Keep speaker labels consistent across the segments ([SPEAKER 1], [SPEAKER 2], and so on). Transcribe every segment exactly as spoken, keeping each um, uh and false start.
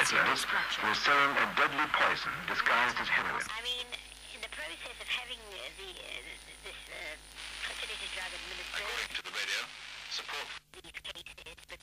[SPEAKER 1] smugglers were selling a deadly poison disguised as heroin.
[SPEAKER 2] I mean, in the process of having uh, the, uh, this uh, facility drug administered... According to the radio, support... these cases, but...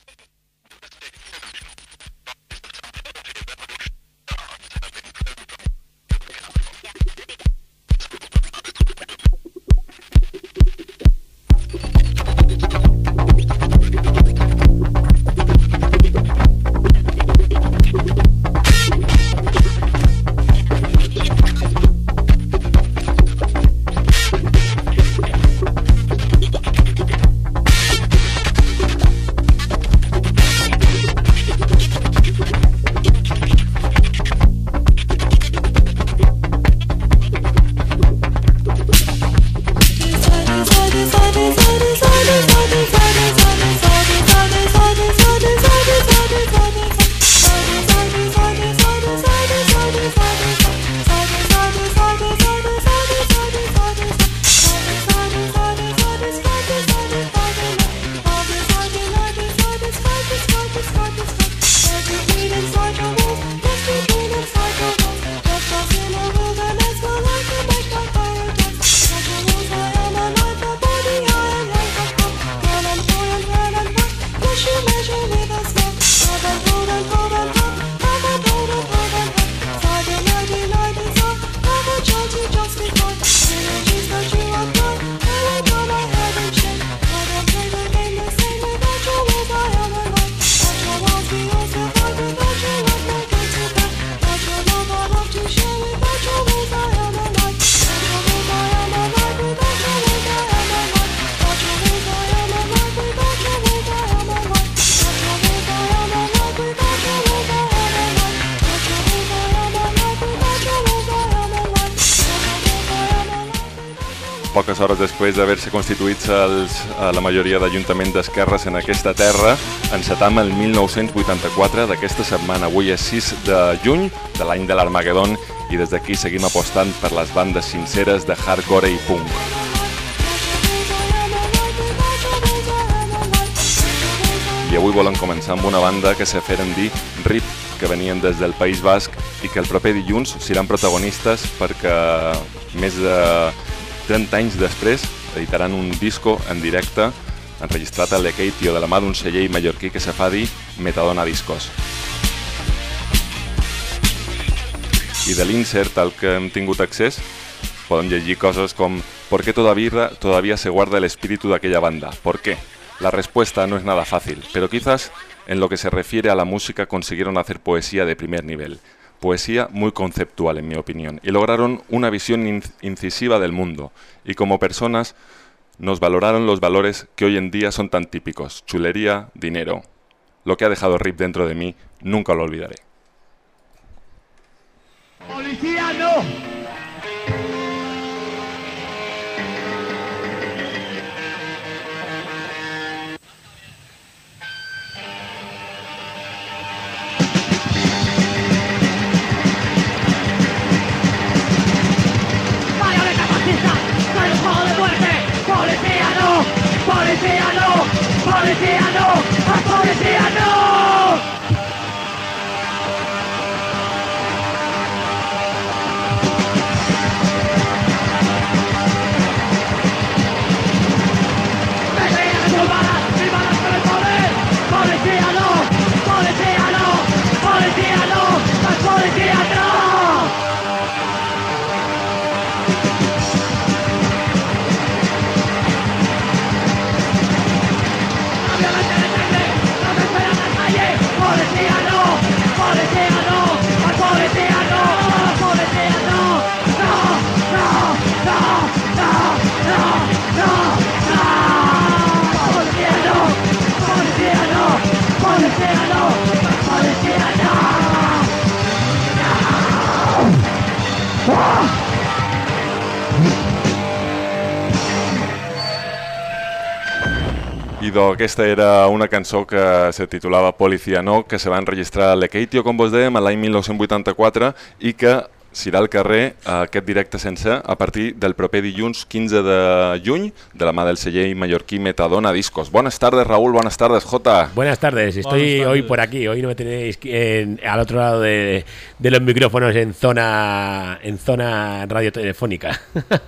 [SPEAKER 3] Poques hores després d'haver-se constituït els, la majoria d'ajuntaments d'esquerres en aquesta terra, encetam el mil nou-cents vuitanta-quatre d'aquesta setmana. Avui és sis de juny de l'any de l'Armagedon i des d'aquí seguim apostant per les bandes sinceres de hardcore i punk. I avui volem començar amb una banda que se feren dir R I P, que venien des del País Basc i que el proper dilluns seran protagonistes perquè més de trenta anys després editaran un disco en directe enregistrat a l'Ekeitio de la mà d'un celler mallorquí que se fa dir Metadona Discos. I de l'insert al que hem tingut accés podem llegir coses com ¿por qué todavía, todavía se guarda el espíritu de aquella banda? ¿Por qué? La respuesta no es nada fácil, pero quizás en lo que se refiere a la música consiguieron hacer poesía de primer nivel. Poesía muy conceptual, en mi opinión, y lograron una visión incisiva del mundo, y como personas nos valoraron los valores que hoy en día son tan típicos: chulería, dinero. Lo que ha dejado R I P dentro de mí nunca lo olvidaré.
[SPEAKER 4] ¡Policía, no! ¡Policía no! ¡Policía no! ¡Policía no!
[SPEAKER 3] Idò, aquesta era una cançó que se titulava Policía No, que se va enregistrar a l'Ekeitio, com vos dèiem, l'any mil nou-cents vuitanta-quatre i que s'irà al carrer aquest directe sencer a partir del proper dilluns quinze de juny de la mà del celler mallorquí Metadona Discos. Buenas tardes, Raúl, buenas tardes, Jota.
[SPEAKER 5] Buenas tardes, estoy buenas tardes. Hoy por aquí, hoy no me tenéis en, al otro lado de, de los micrófonos en zona, en zona radiotelefónica.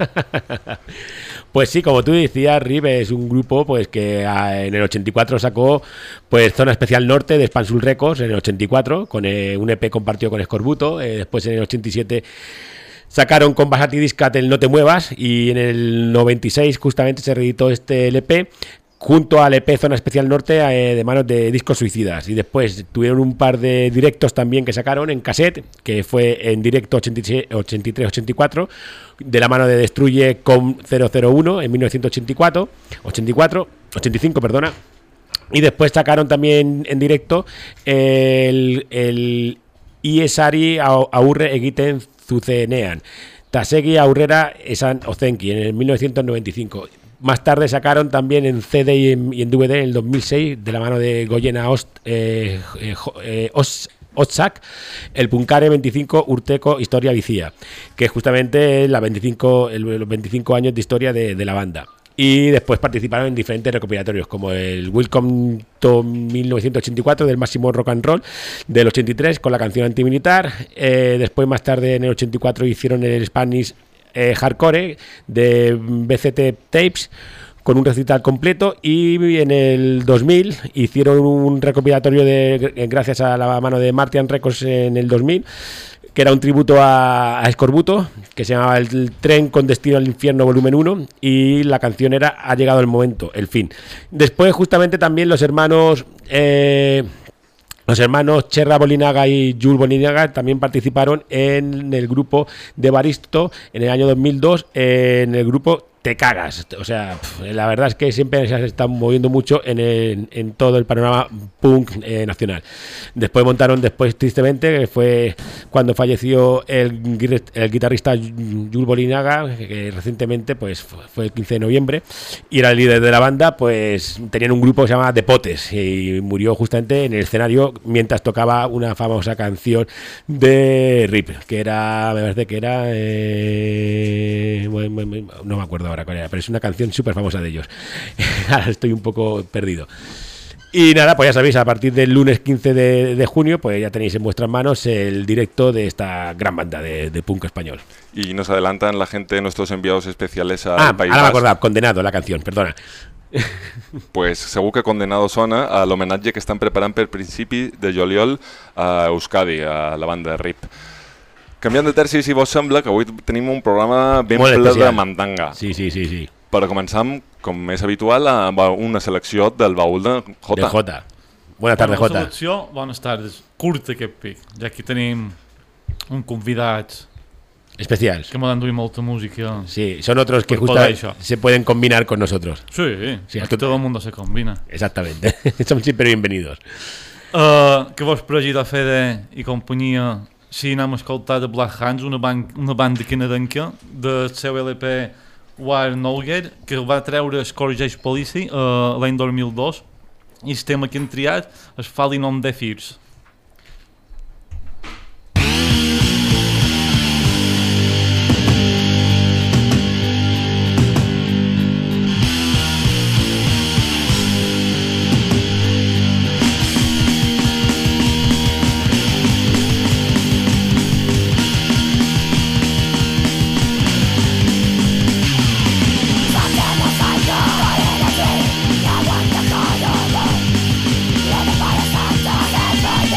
[SPEAKER 5] Pues sí, como tú decías, R I P es un grupo pues que en el ochenta y cuatro sacó pues Zona Especial Norte de Spansul Records en el ochenta y cuatro, con eh, un E P compartido con Escorbuto, eh, después en el ochenta y siete sacaron con Basati Discat el No Te Muevas y en el noventa y seis justamente se reeditó este L P junto al E P Zona Especial Norte eh, de manos de Discos Suicidas, y después tuvieron un par de directos también que sacaron en cassette, que fue en directo ochenta y tres ochenta y cuatro de la mano de Destruye Com cero cero uno en mil novecientos ochenta y cuatro, ochenta y cuatro, ochenta y cinco, perdona, y después sacaron también en directo el, el Iesari Aurre Egiten Zuzenean Tasegi Aurrera Esan Ozenki en el mil novecientos noventa y cinco. Más tarde sacaron también en C D y en, y en D V D en el dos mil seis de la mano de Goyena Ost, eh, eh, eh, Os, Otsak, el Punkare veinticinco Urteco Historia Vicía, que es justamente la veinticinco, el, los veinticinco años de historia de, de la banda. Y después participaron en diferentes recopilatorios, como el Welcome to mil novecientos ochenta y cuatro del Máximo Rock and Roll del ochenta y tres con la canción Antimilitar. Eh, después, más tarde, en el ochenta y cuatro, hicieron el Spanish eh, Hardcore de B C T Tapes con un recital completo, y en el dos mil hicieron un recopilatorio de gracias a la mano de Martian Records en el dos mil, que era un tributo a, a Escorbuto, que se llamaba El Tren con Destino al Infierno volumen uno, y la canción era Ha llegado el momento, el fin. Después justamente también los hermanos eh, los hermanos Cherra Bolinaga y Jules Bolinaga también participaron en el grupo de Baristo en el año dos mil dos, en el grupo Te Cagas. O sea, pff, la verdad es que siempre se están moviendo mucho en, el, en todo el panorama punk eh, nacional. Después montaron, después tristemente, que fue cuando falleció el, el guitarrista Jules Bolinaga, que, que recientemente pues fue el quince de noviembre, y era el líder de la banda. Pues tenían un grupo que se llama The Potes, y murió justamente en el escenario mientras tocaba una famosa canción de R I P, que era, me parece que era eh, no me acuerdo ahora cuál era, pero es una canción súper famosa de ellos. Ahora estoy un poco perdido. Y nada, pues ya sabéis, a partir del lunes quince de, de junio, pues ya tenéis en vuestras manos el directo de esta gran banda de, de punk español.
[SPEAKER 3] Y nos adelantan la gente, nuestros enviados especiales al
[SPEAKER 5] ah,
[SPEAKER 3] País
[SPEAKER 5] ahora me
[SPEAKER 3] Basc.
[SPEAKER 5] acordaba, Condenado, la canción, perdona.
[SPEAKER 3] Pues segur que Condenado sona a l'homenatge que estan preparant per principi de juliol a Euskadi, a la banda de R I P. Canviant de terci, si vos sembla, que avui tenim un programa ben
[SPEAKER 5] molt
[SPEAKER 3] ple
[SPEAKER 5] especial
[SPEAKER 3] de mandanga.
[SPEAKER 5] Sí, sí, sí, sí.
[SPEAKER 3] Però començam, com és habitual, amb una selecció del baúl de Jota.
[SPEAKER 5] De Jota. Buenas tardes,
[SPEAKER 6] bueno,
[SPEAKER 5] Jota.
[SPEAKER 6] Selecció, bones tardes. Curta aquest pic, ja que tenim un convidat
[SPEAKER 5] especials
[SPEAKER 6] que m'ha d'enduir molta música.
[SPEAKER 5] Sí, son otros que justo se pueden combinar con nosotros.
[SPEAKER 6] Sí, sí, aquí
[SPEAKER 5] tot...
[SPEAKER 6] todo el mundo se combina.
[SPEAKER 5] Exactamente, son siempre bienvenidos.
[SPEAKER 6] Uh, que vos pregi de Fede i companyia, si anem a escoltar de Black Hands, una, ban una banda canadenca del seu L P War Nowhere, que va treure Scourge Policy uh, l'any dos mil dos, i el tema que hem triat és Falling on Deaf Ears.
[SPEAKER 7] By a sound of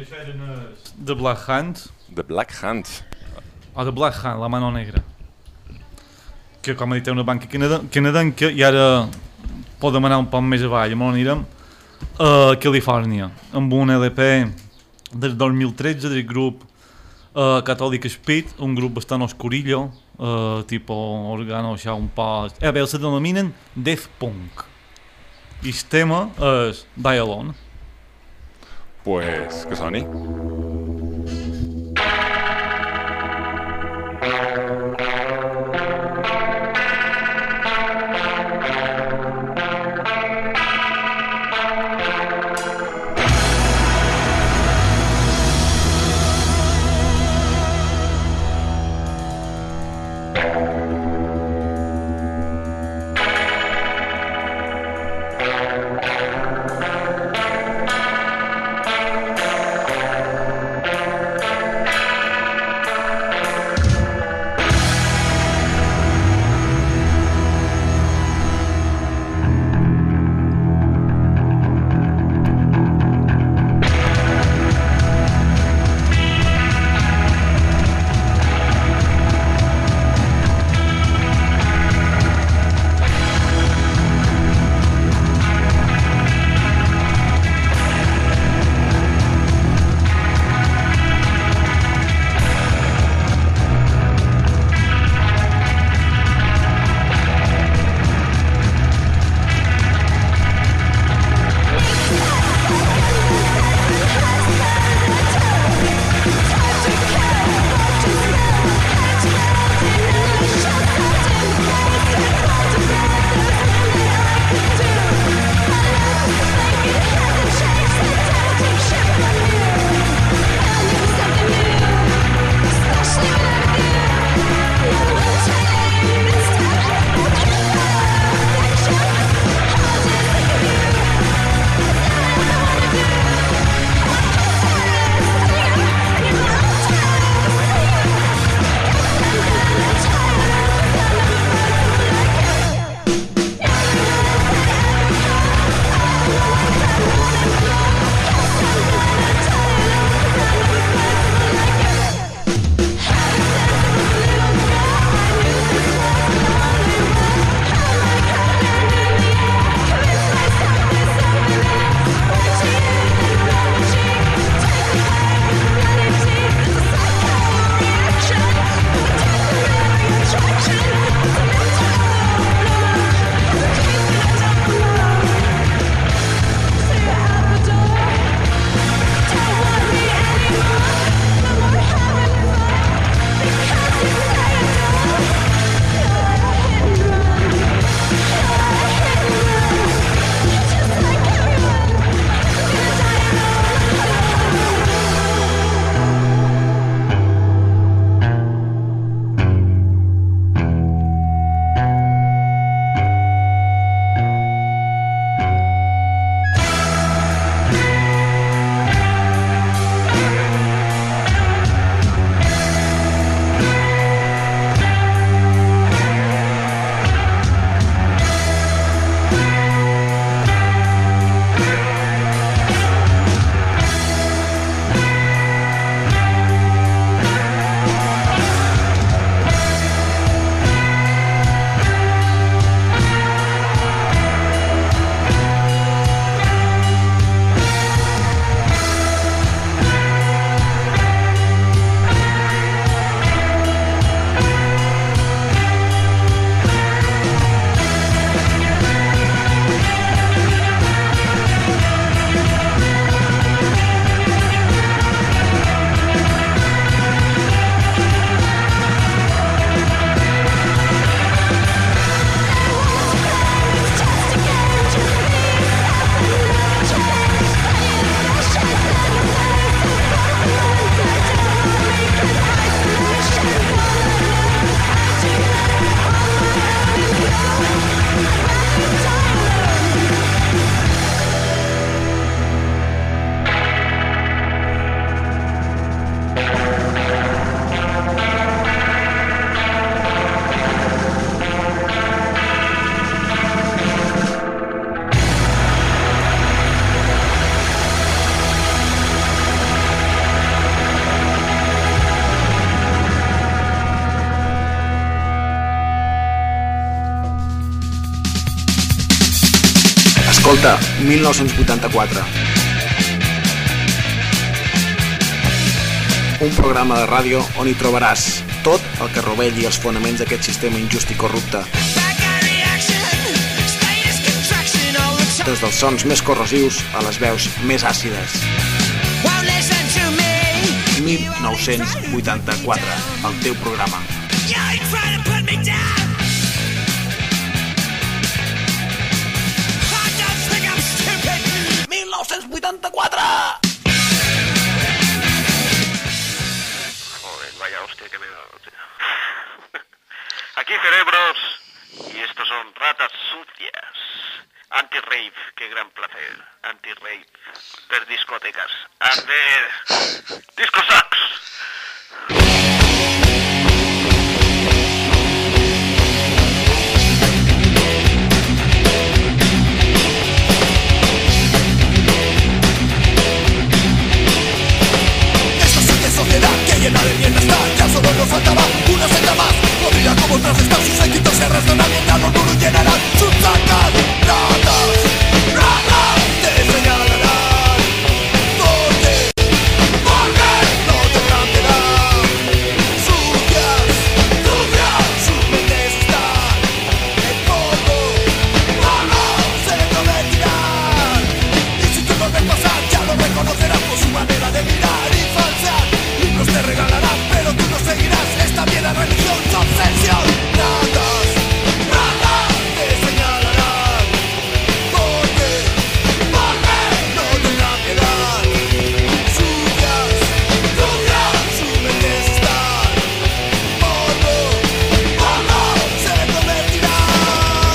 [SPEAKER 6] The Black Hand.
[SPEAKER 3] The Black Hand.
[SPEAKER 6] O The Black Hand, la mano negra. Que, com he dit, és una banca canaden canadenca i ara podem anar un poc més avall, on anirem a Califòrnia, amb un L P del dos mil tretze del grup uh, Catholic Speed, un grup bastant oscurillo, uh, tipo organo, això un poc... Eh, bé, se denominen Death Punk. I el tema és Die Alone.
[SPEAKER 3] Pues que soni.
[SPEAKER 7] Escolta, mil nou-cents vuitanta-quatre. Un programa de ràdio on hi trobaràs tot el que rovelli els fonaments d'aquest sistema injust i corrupte. Des dels sons més corrosius a les veus més àcides. mil nou-cents vuitanta-quatre, el teu programa. mil nou-cents vuitanta-quatre!
[SPEAKER 1] Joder, vaya hostia que me he dado, tío. Aquí cerebros, y estos son ratas sucias. Anti-rave, qué gran placer. Anti-rave. Per discotecas. Arder. Disco sax.
[SPEAKER 8] Esta sucia sociedad que llena de mierda está. Ya solo nos faltaba una senda más. Podría como otras estar sus séquitos se arrastran mientras los muros llenarán sus sacas. Ratas, ratas, te señalarán. Porque, porque no tendrán piedad. Sucias, sucias, sus mentes están en polvo. Polvo, se convertirán. Y si tú no ves pasar, ya lo reconocerás por su manera de mirar y falsear. Libros te regalarán, pero tú no seguirás esta mierda religión, su obsesión. Ratas, ratas, te señalarán. Porque, porque no tendrán piedad. Sucias, sucias, sus mentes están. Polvo, polvo, se convertirán.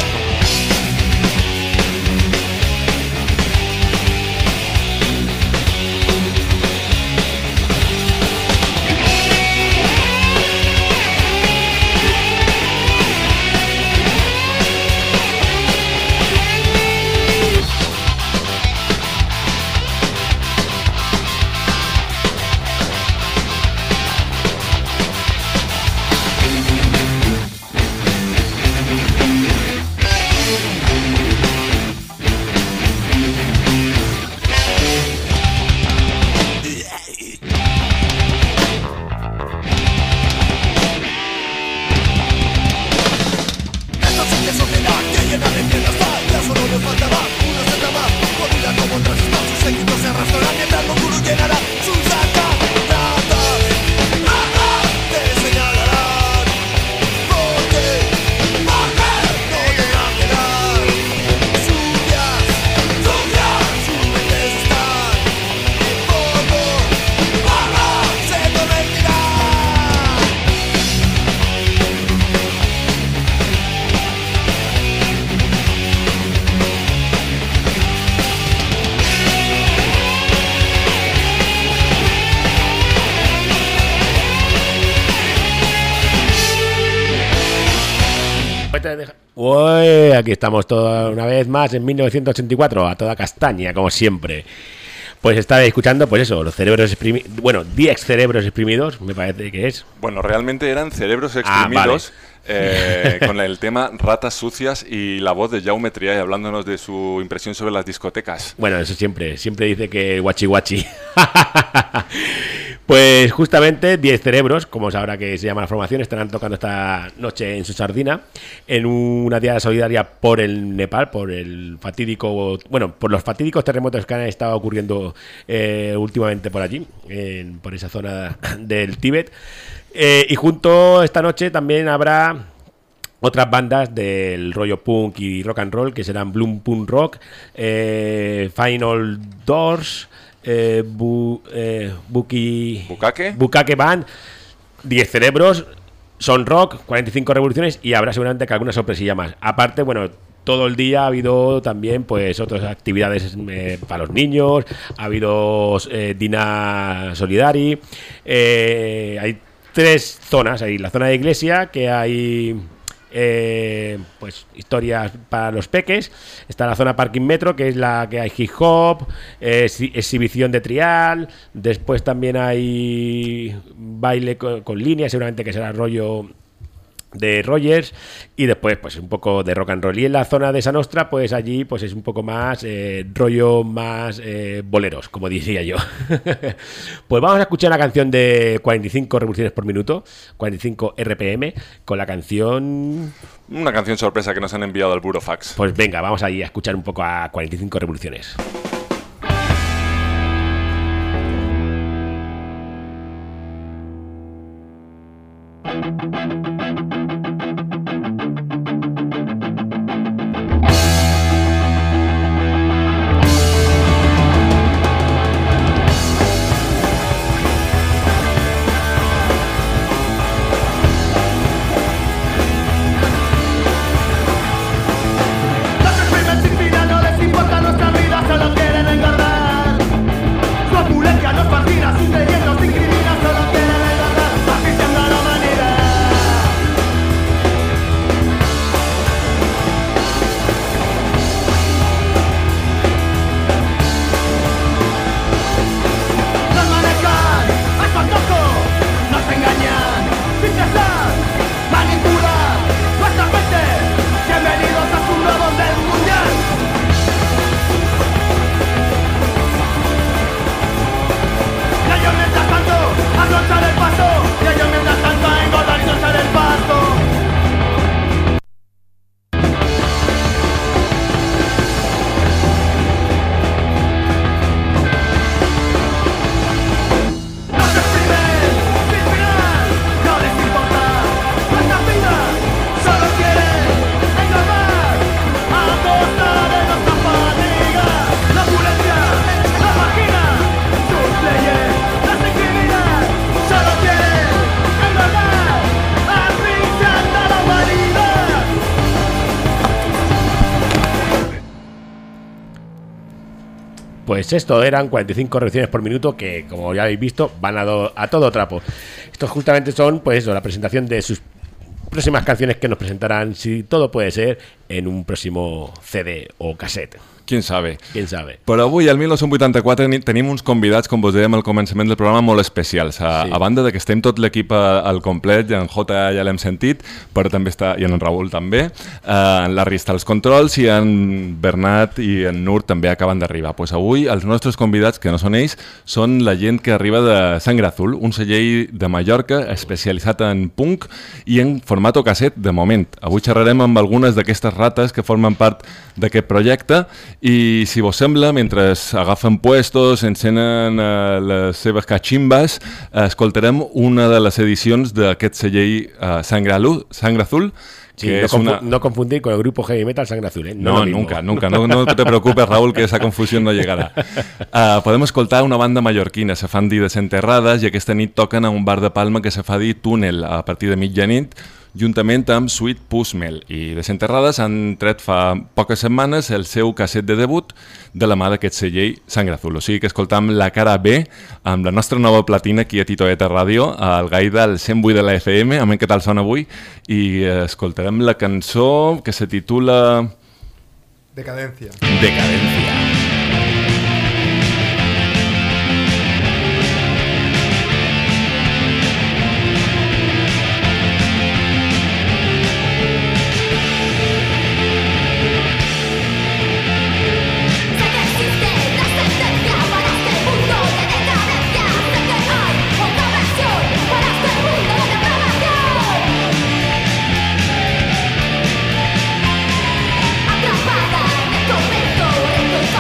[SPEAKER 8] Esta sucia sociedad que llena de mierda está. Ya solo nos faltaba una senda más. Podría como otras estar sus séquitos se arrastrarán mientras los muros llenarán sus sacas. Ratas, ratas, te señalarán. Porque, porque no tendrán piedad. Sucias, sucias, sus mentes están en polvo, polvo, se convertirán.
[SPEAKER 5] Uy, aquí estamos toda una vez más en mil novecientos ochenta y cuatro, a toda castaña, como siempre. Pues estaba escuchando, pues eso, los cerebros exprimidos, bueno, diez cerebros exprimidos, me parece que es.
[SPEAKER 3] Bueno, realmente eran cerebros
[SPEAKER 5] Ah,
[SPEAKER 3] exprimidos eh, con el tema ratas sucias y la voz de Jaume Triay hablándonos de su impresión sobre las discotecas.
[SPEAKER 5] Bueno, eso siempre, siempre dice que guachi guachi. Pues justamente diez cerebros, como es ahora que se llama la formación, estarán tocando esta noche en su sardina, en una diada solidaria por el Nepal, por el fatídico, bueno, por los fatídicos terremotos que han estado ocurriendo eh, últimamente por allí, en, por esa zona del Tíbet. Eh, y junto esta noche también habrá otras bandas del rollo punk y rock and roll, que serán Bloom Punk Rock, eh, Final Doors, eh, bu, eh, Buki,
[SPEAKER 3] ¿Bukake?
[SPEAKER 5] Bukake Band, diez cerebros, son rock, cuarenta y cinco revoluciones, y habrá seguramente que alguna sorpresilla más. Aparte, bueno, todo el día ha habido también pues otras actividades eh, para los niños, ha habido eh, Dina Solidari, eh, hay tres zonas, hay la zona de iglesia, que hay eh, pues historias para los peques, está la zona parking metro, que es la que hay hip hop, eh, exhibición de trial, después también hay baile con, con línea, seguramente que será rollo de Rogers, y después pues un poco de rock and roll. Y en la zona de Sa Nostra, pues allí pues es un poco más eh, rollo más eh, boleros, como diría yo. Pues vamos a escuchar la canción de cuarenta y cinco revoluciones por minuto, cuarenta y cinco R P M, con la canción...
[SPEAKER 3] Una canción sorpresa que nos han enviado al Burofax.
[SPEAKER 5] Pues venga, vamos ahí a escuchar un poco a cuarenta y cinco revoluciones. Pues esto eran cuarenta y cinco revoluciones por minuto que, como ya habéis visto, van a, do, a todo trapo. Estos justamente son, pues eso, la presentación de sus próximas canciones que nos presentarán, si todo puede ser, en un próximo C D o cassette.
[SPEAKER 3] Quién sabe.
[SPEAKER 5] Quién sabe.
[SPEAKER 3] Però avui, al dinou vuitanta-quatre, tenim uns convidats, com vos dèiem al començament del programa, molt especials. A, sí. a banda de que estem tot l'equip al complet, i en Jota ja l'hem sentit, però també està, i en Raül també, eh, en Larry està als controls, i en Bernat i en Nur també acaben d'arribar. Pues avui els nostres convidats, que no són ells, són la gent que arriba de Sangre Azul, un celler de Mallorca especialitzat en punk i en format cassette de moment. Avui xerrarem amb algunes d'aquestes rates que formen part d'aquest projecte. I si vos sembla, mentre agafen puestos, encenen uh, les seves cachimbas, uh, escoltarem una de les edicions d'aquest celler uh, Sangre, Alu, Sangre Azul,
[SPEAKER 5] Sí,
[SPEAKER 3] que
[SPEAKER 5] no,
[SPEAKER 3] es
[SPEAKER 5] confu
[SPEAKER 3] una...
[SPEAKER 5] no confundir con el grupo heavy metal Sangre Azul, ¿eh?
[SPEAKER 3] No, no nunca, nunca. No, no te preocupes, Raúl, que esa confusión no llegarà. Uh, podem escoltar una banda mallorquina, se fan dir Desenterrades, i aquesta nit toquen a un bar de Palma que se fa dir Túnel a partir de mitjanit, juntament amb Sweet Pushmel. I Desenterrades han tret fa poques setmanes el seu casset de debut de la mà d'aquest celler Sangre Azul. O sigui que escoltam la cara B amb la nostra nova platina aquí a Titoeta Ràdio, al Gaida, al cent vuit de la F M, a veure què tal sona avui, i escoltarem la cançó que se titula...
[SPEAKER 9] Decadencia.
[SPEAKER 3] Decadencia.
[SPEAKER 8] Atrapada en el convento,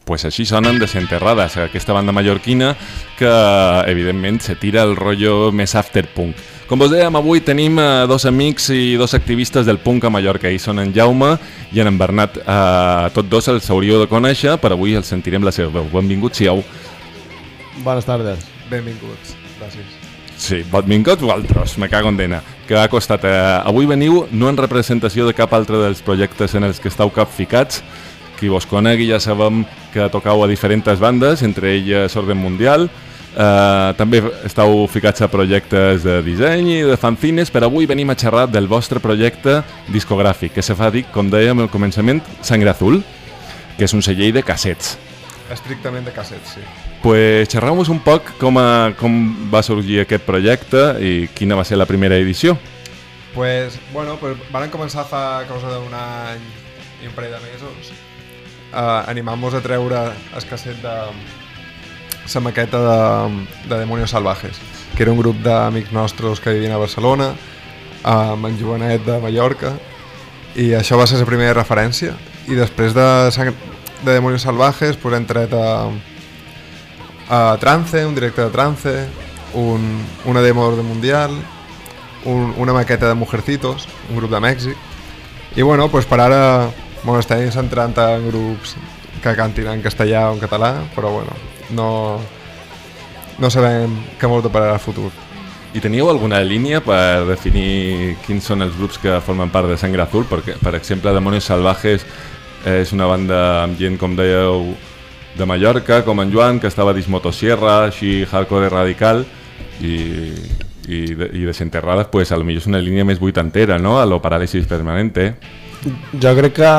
[SPEAKER 3] Pues així sonen Desenterrades, aquesta banda mallorquina que, evidentment, se tira el rotllo més afterpunk. Com vos dèiem, avui tenim eh, dos amics i dos activistes del punk a Mallorca. Ells són en Jaume i en Bernat. Eh, tots dos els hauríeu de conèixer, però avui els sentirem la seva veu. Benvinguts, siau.
[SPEAKER 10] Bones tardes.
[SPEAKER 9] Benvinguts, gràcies.
[SPEAKER 3] Sí, benvinguts vosaltres, me cago en dena. Que ha costat... Eh, avui veniu no en representació de cap altre dels projectes en els que estàu capficats. Qui vos conegui ja sabem que tocau a diferents bandes, entre elles Orden Mundial. Eh, també estàu ficats a projectes de disseny i de fanzines, però avui venim a xerrar del vostre projecte discogràfic, que se fa dir, com dèiem al començament, Sangre Azul, que és un celler de cassets.
[SPEAKER 9] Estrictament de cassets, sí.
[SPEAKER 3] Pues xerreu-nos un poc com, a, com va sorgir aquest projecte i quina va ser la primera edició.
[SPEAKER 9] Pues, bueno, pues van començar fa cosa d'un any i un parell de mesos, uh, animant-nos a treure el casset de la maqueta de, de Demonios Salvajes, que era un grup d'amics nostres que vivien a Barcelona, amb en Joanet de Mallorca, i això va ser la primera referència. I després de, de Demonios Salvajes pues, hem tret a, a Trance, un directe de Trance, un, una demo de Mundial, un, una maqueta de Mujercitos, un grup de Mèxic, i bueno, pues per ara bueno, estem centrant en grups que cantin en castellà o en català, però bueno, no, no sabem què molt depararà el futur.
[SPEAKER 3] I teníeu alguna línia per definir quins són els grups que formen part de Sangre Azul? Perquè, per exemple, Demonios Salvajes és una banda amb gent, com dèieu, de Mallorca, com en Joan, que estava a Dismotosierra, així hardcore radical, i, i, de, i Desenterrades, pues, a lo millor és una línia més vuitantera, no? A lo Parálisis Permanente.
[SPEAKER 10] Jo crec que,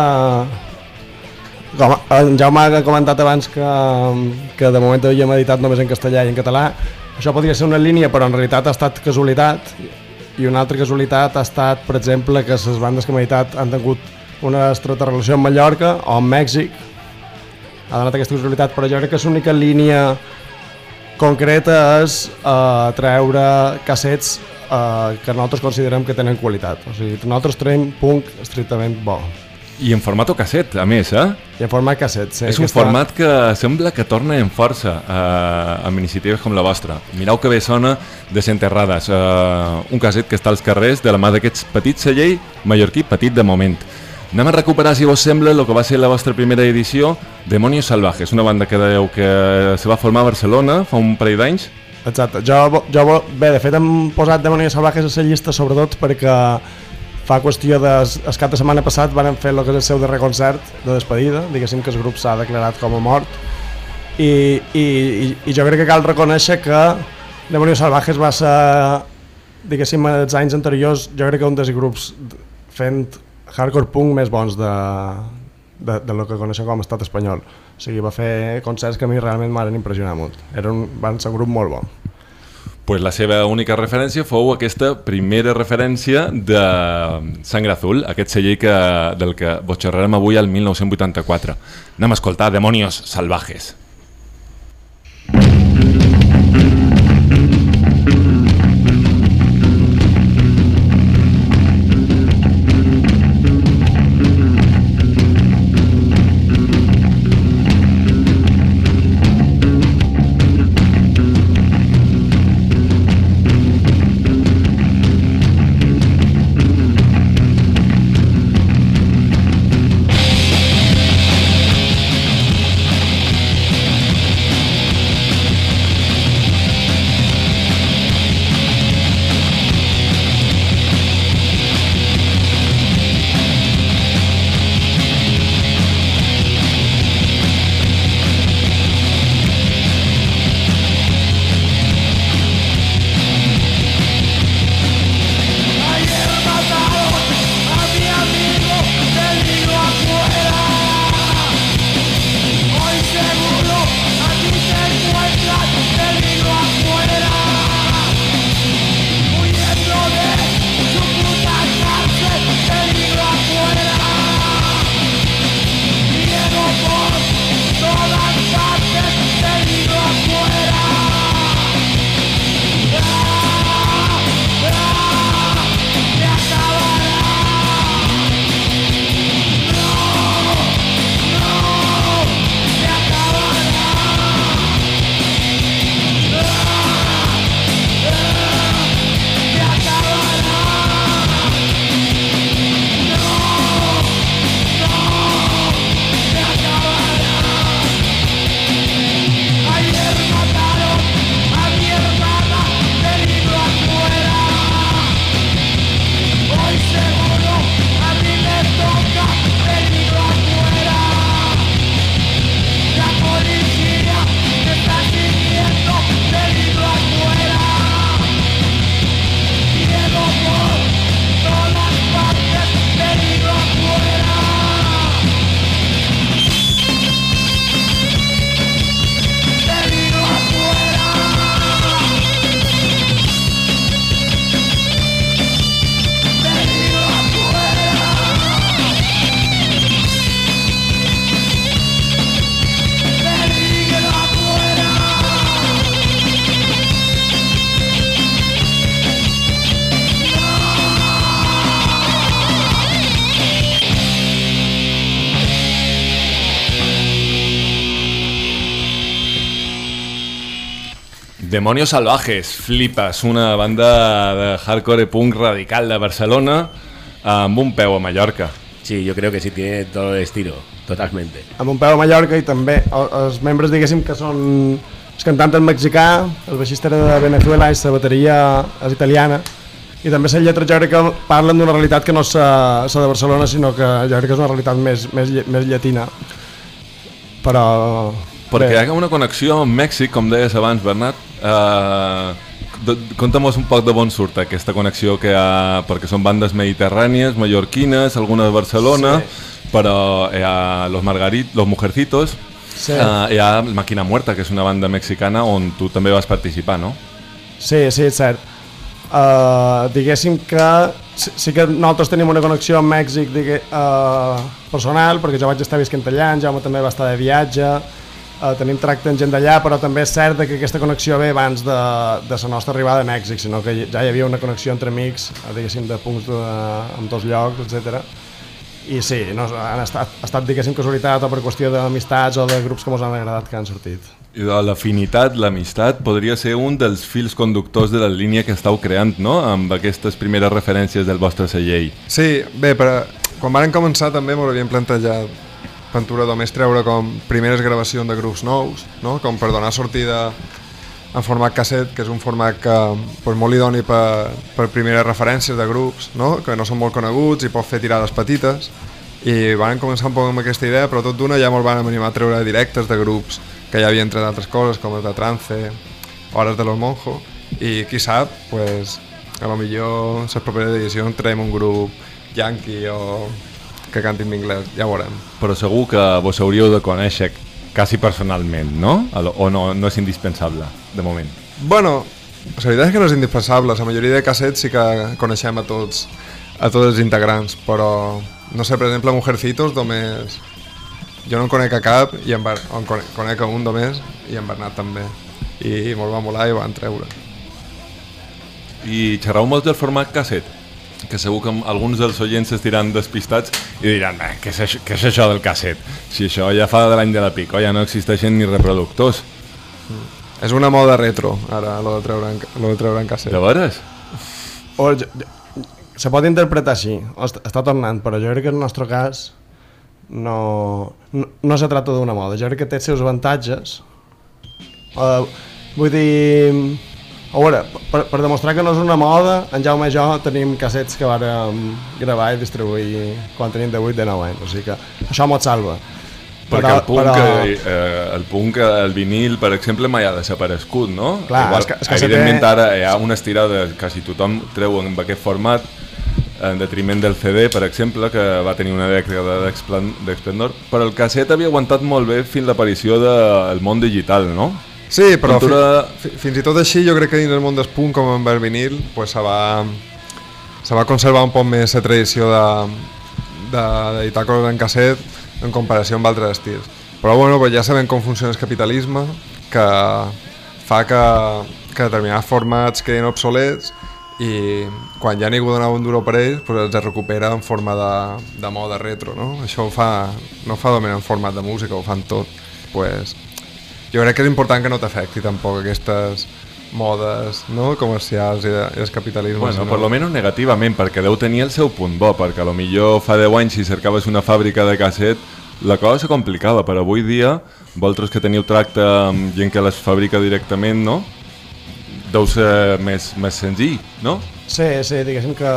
[SPEAKER 10] com en Jaume ha comentat abans que, que de moment havíem editat només en castellà i en català, això podria ser una línia, però en realitat ha estat casualitat, i una altra casualitat ha estat, per exemple, que les bandes que hem editat han tingut una estreta relació amb Mallorca o amb Mèxic. Ha donat aquesta casualitat, però jo crec que l'única línia concreta és uh, treure cassets uh, que nosaltres considerem que tenen qualitat. O sigui, nosaltres traiem punk estrictament bo.
[SPEAKER 3] I en format casset, a més, eh?
[SPEAKER 10] I en format casset, sí.
[SPEAKER 3] És un aquesta... format que sembla que torna en força eh, amb iniciatives com la vostra. Mireu que bé sona Desenterrades, eh, un casset que està als carrers de la mà d'aquests petits celler mallorquí, petit de moment. Anem a recuperar, si vos sembla, el que va ser la vostra primera edició, Demonios Salvajes, una banda que dèieu que se va formar a Barcelona fa un parell d'anys.
[SPEAKER 10] Exacte. Jo, jo, bé, de fet hem posat Demonios Salvajes a la llista sobretot perquè fa qüestió de... El cap de setmana passat van fer el que és el seu darrer concert de despedida, diguéssim que el grup s'ha declarat com a mort, i, i, i, i jo crec que cal reconèixer que Demonios Salvajes va ser, diguéssim, els anys anteriors, jo crec que un dels grups fent hardcore punk més bons de, de, de lo que coneixem com a estat espanyol. O sigui, va fer concerts que a mi realment m'han impressionat molt. Era un, van ser un grup molt bo.
[SPEAKER 3] Pues la seva única referència fou aquesta primera referència de Sangre Azul, aquest celler que, del que vos xerrarem avui al mil nou-cents vuitanta-quatre. Anem a escoltar Demonios Salvajes. Demonios Salvajes, flipas, una banda de hardcore punk radical de Barcelona amb un peu a Mallorca.
[SPEAKER 5] Sí, yo creo que sí tiene todo el estilo, totalmente.
[SPEAKER 10] Amb un peu a Mallorca i també els membres, diguéssim, que són el cantant en mexicà, el baixista era de Venezuela i la bateria és italiana, i també la lletra jo crec que parlen d'una realitat que no és la de Barcelona, sinó que jo crec que és una realitat més, més, més llatina. Però...
[SPEAKER 3] Perquè
[SPEAKER 10] bé.
[SPEAKER 3] hi ha una connexió amb Mèxic, com deies abans, Bernat. Eh, Conta'm un poc de bon surt aquesta connexió que hi ha, perquè són bandes mediterrànies, mallorquines, alguna de Barcelona, sí. Però hi ha Los Margarit, Los Mujercitos, sí. eh, hi ha Máquina Muerta, que és una banda mexicana on tu també vas participar, no?
[SPEAKER 10] Sí, sí, és cert. Uh, diguéssim que sí, sí que nosaltres tenim una connexió amb Mèxic digue, uh, personal, perquè jo vaig estar visquent allà, en Jaume també va estar de viatge, uh, tenim tracte amb gent d'allà, però també és cert que aquesta connexió ve abans de, de la nostra arribada a Mèxic, sinó que ja hi havia una connexió entre amics, diguéssim, de punts de, en tots llocs, etcètera. I sí, no, han estat, ha estat, diguéssim, casualitat o per qüestió d'amistats o de grups que ens han agradat que han sortit.
[SPEAKER 3] I l'afinitat, l'amistat, podria ser un dels fils conductors de la línia que estàu creant, no?, amb aquestes primeres referències del vostre celler.
[SPEAKER 9] Sí, bé, però quan varen començar també m'ho havíem plantejat Ventura només treure com primeres gravacions de grups nous, no?, com per donar sortida en format casset, que és un format que pues, molt idoni per, per primeres referències de grups, no?, que no són molt coneguts i pot fer tirades petites, i van començar un poc amb aquesta idea, però tot d'una ja molt van animar a treure directes de grups que ja havia entre d'altres coses, com els de Trance, Hores de los Monjos, i qui sap, pues, a lo millor les properes edicions traiem un grup yankee o que cantin en anglès, ja ho veurem.
[SPEAKER 3] Però segur que vos hauríeu de conèixer quasi personalment, no? O no, no és indispensable, de moment?
[SPEAKER 9] Bueno, la veritat és que no és indispensable. La majoria de cassets sí que coneixem a tots, a tots els integrants, però, no sé, per exemple, Mujercitos només... Jo no en conec a cap, i en, Ber... en conec, conec a un només, i en Bernat també. I molt va molar i van treure.
[SPEAKER 3] I xerrau molt del format casset, que segur que alguns dels oients estiran despistats i diran, eh, què, és això, què és això del casset? Si això ja fa de l'any de la pico, ja no existeixen ni reproductors.
[SPEAKER 9] Mm. És una moda retro, ara, lo de treure en, lo de treure en casset.
[SPEAKER 3] De veres?
[SPEAKER 10] O, jo, jo, se pot interpretar així, està, està tornant, però jo crec que en el nostre cas no, no, no se trata d'una moda, jo crec que té els seus avantatges. Uh, vull dir... A veure, per, per demostrar que no és una moda, en Jaume i jo tenim cassets que vàrem gravar i distribuir quan tenim de vuit de nou anys, o sigui que això mos salva.
[SPEAKER 3] Perquè però, el, punk, però... eh, el punk, el vinil, per exemple, mai ha desaparegut, no?
[SPEAKER 10] Clar,
[SPEAKER 3] igual,
[SPEAKER 10] és que, és que
[SPEAKER 3] evidentment
[SPEAKER 10] té...
[SPEAKER 3] ara hi ha una estirada, quasi tothom treu en aquest format, en detriment del C D, per exemple, que va tenir una dècada d'esplendor, però el casset havia aguantat molt bé fins l'aparició del món digital, no?
[SPEAKER 9] Sí, però
[SPEAKER 3] Ventura...
[SPEAKER 9] fi, fins i tot així jo crec que dins el món del punk com amb el vinil pues, se, va, se va conservar un poc més la tradició d'editar de, coses en casset en comparació amb altres estils. Però bueno, pues ja sabem com funciona el capitalisme, que fa que, que determinats formats quedin obsolets i quan ja ningú donava un duro per ells pues els recupera en forma de, de moda retro, no? Això ho fa, no ho fa només en format de música, ho fan tot. Pues, jo crec que és important que no t'afecti tampoc aquestes modes, no?, comercials i, de, i els capitalismes.
[SPEAKER 3] Bueno,
[SPEAKER 9] no?
[SPEAKER 3] per lo menos negativament, perquè deu tenir el seu punt bo, perquè a lo millor fa deu anys si cercaves una fàbrica de casset la cosa se complicava, però avui dia vosaltres que teniu tracte amb gent que les fabrica directament, no?, deu ser més, més senzill, no?
[SPEAKER 10] Sí, sí, diguéssim que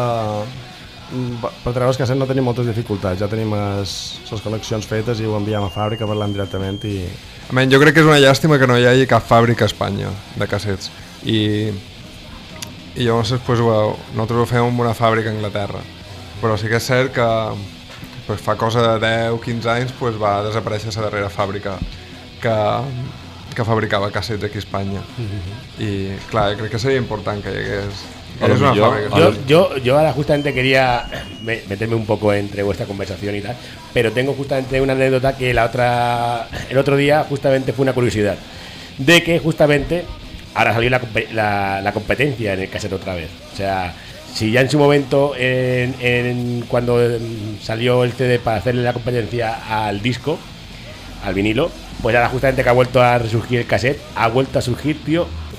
[SPEAKER 10] per treure els cassets no tenim moltes dificultats, ja tenim les, les connexions fetes i ho enviem a fàbrica, parlant directament i...
[SPEAKER 9] Jo crec que és una llàstima que no hi hagi cap fàbrica a Espanya de cassets i, i llavors pues, ho, nosaltres ho fem en una fàbrica a Anglaterra, però sí que és cert que pues, fa cosa de deu o quinze anys pues, va desaparèixer la darrera fàbrica que, que fabricava cassets aquí a Espanya. Mm-hmm. I clar, crec que seria important que hi hagués...
[SPEAKER 5] Yo, yo, yo, yo ahora justamente quería meterme un poco entre vuestra conversación y tal, pero tengo justamente una anécdota que la otra, el otro día justamente fue una curiosidad, de que justamente ahora salió la, la, la competencia en el cassette otra vez. O sea, si ya en su momento, en, en, cuando salió el C D para hacerle la competencia al disco, al vinilo, pues ahora justamente que ha vuelto a resurgir el cassette, ha vuelto a surgir, tío,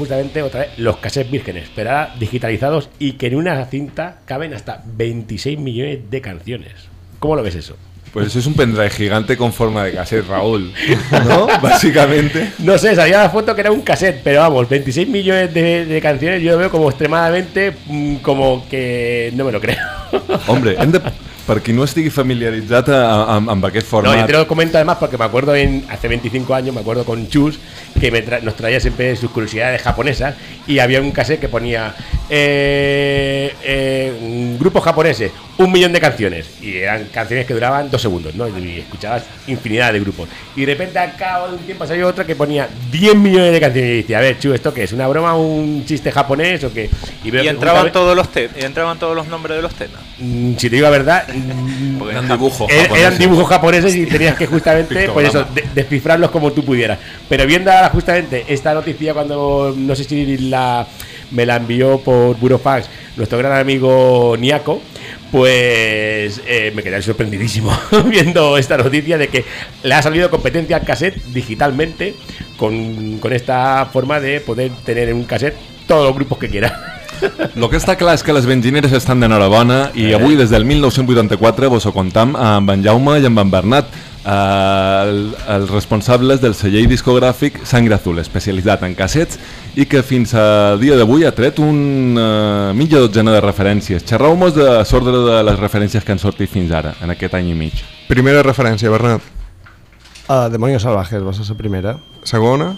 [SPEAKER 5] justamente otra vez los cassettes vírgenes, pero ahora digitalizados y que en una cinta caben hasta veintiséis millones de canciones. ¿Cómo lo ves eso?
[SPEAKER 3] Pues eso es un pendrive gigante con forma de cassette, Raúl, ¿no? Básicamente.
[SPEAKER 5] No sé, salía la foto que era un cassette, pero vamos, veintiséis millones de, de canciones yo lo veo como extremadamente mmm, como que no me lo creo.
[SPEAKER 3] Hombre, hem de, per qui no estigui familiaritzat amb, amb aquest format...
[SPEAKER 5] No, yo te lo comento además porque me acuerdo en hace veinticinco años, me acuerdo con Chus, que me tra nos traía siempre sus curiosidades japonesas y había un cassette que ponía eh, eh, grupos japoneses, un millón de canciones y eran canciones que duraban dos segundos, ¿no? Y escuchabas infinidad de grupos y de repente al cabo de un tiempo salió otra que ponía diez millones de canciones y decía, a ver, Chus, ¿esto qué es? ¿Una broma, un chiste japonés o qué?
[SPEAKER 11] Y, veo, y entraban justamente... todos los te y entraban todos los nombres de los temas.
[SPEAKER 5] Mm, si te digo la verdad,
[SPEAKER 3] eran dibujos
[SPEAKER 5] er, japoneses. Eran dibujos japoneses y tenías que justamente pues eso, de, descifrarlos como tú pudieras. Pero viendo justamente esta noticia cuando no sé si la me la envió por Burofax nuestro gran amigo Niaco, pues eh, me quedé sorprendidísimo viendo esta noticia de que le ha salido competencia al cassette digitalmente con, con esta forma de poder tener en un cassette todos los grupos que quiera.
[SPEAKER 3] Lo que està clar és que les benzineres estan d'enhorabona i eh. avui des del mil nou-cents vuitanta-quatre vos ho contam amb en Jaume i amb en Bernat, eh, el, els responsables del celler discogràfic Sangre Azul, especialitzat en cassets i que fins a dia d'avui ha tret una mitja dotzena de referències. Xerreu-mos de l'ordre de les referències que han sortit fins ara, en aquest any i mig.
[SPEAKER 9] Primera referència, Bernat.
[SPEAKER 10] Uh, Demonios Salvajes va ser la primera.
[SPEAKER 9] Segona?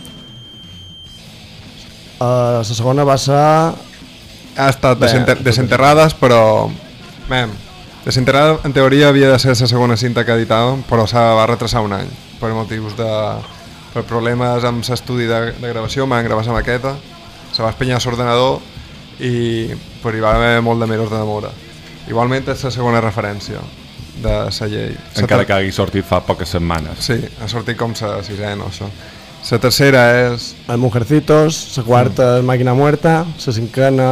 [SPEAKER 10] Uh, la segona va ser...
[SPEAKER 9] Ha estat desenter desenterrades, però... Mem, desenterrada en teoria havia de ser la segona cinta que editàvem, però s'ha va retrasar un any, per motius de... per problemes amb l'estudi de, de gravació, m'han gravat la maqueta, se va espenyar l'ordenador i però hi va haver molt de mesos de demora. Igualment és la segona referència de la llei.
[SPEAKER 3] Encara que hagi sortit fa poques setmanes.
[SPEAKER 9] Sí, ha sortit com la sisena o això. La tercera és...
[SPEAKER 10] El Mujercitos, la quarta és mm. Màquina Muerta, la cinquena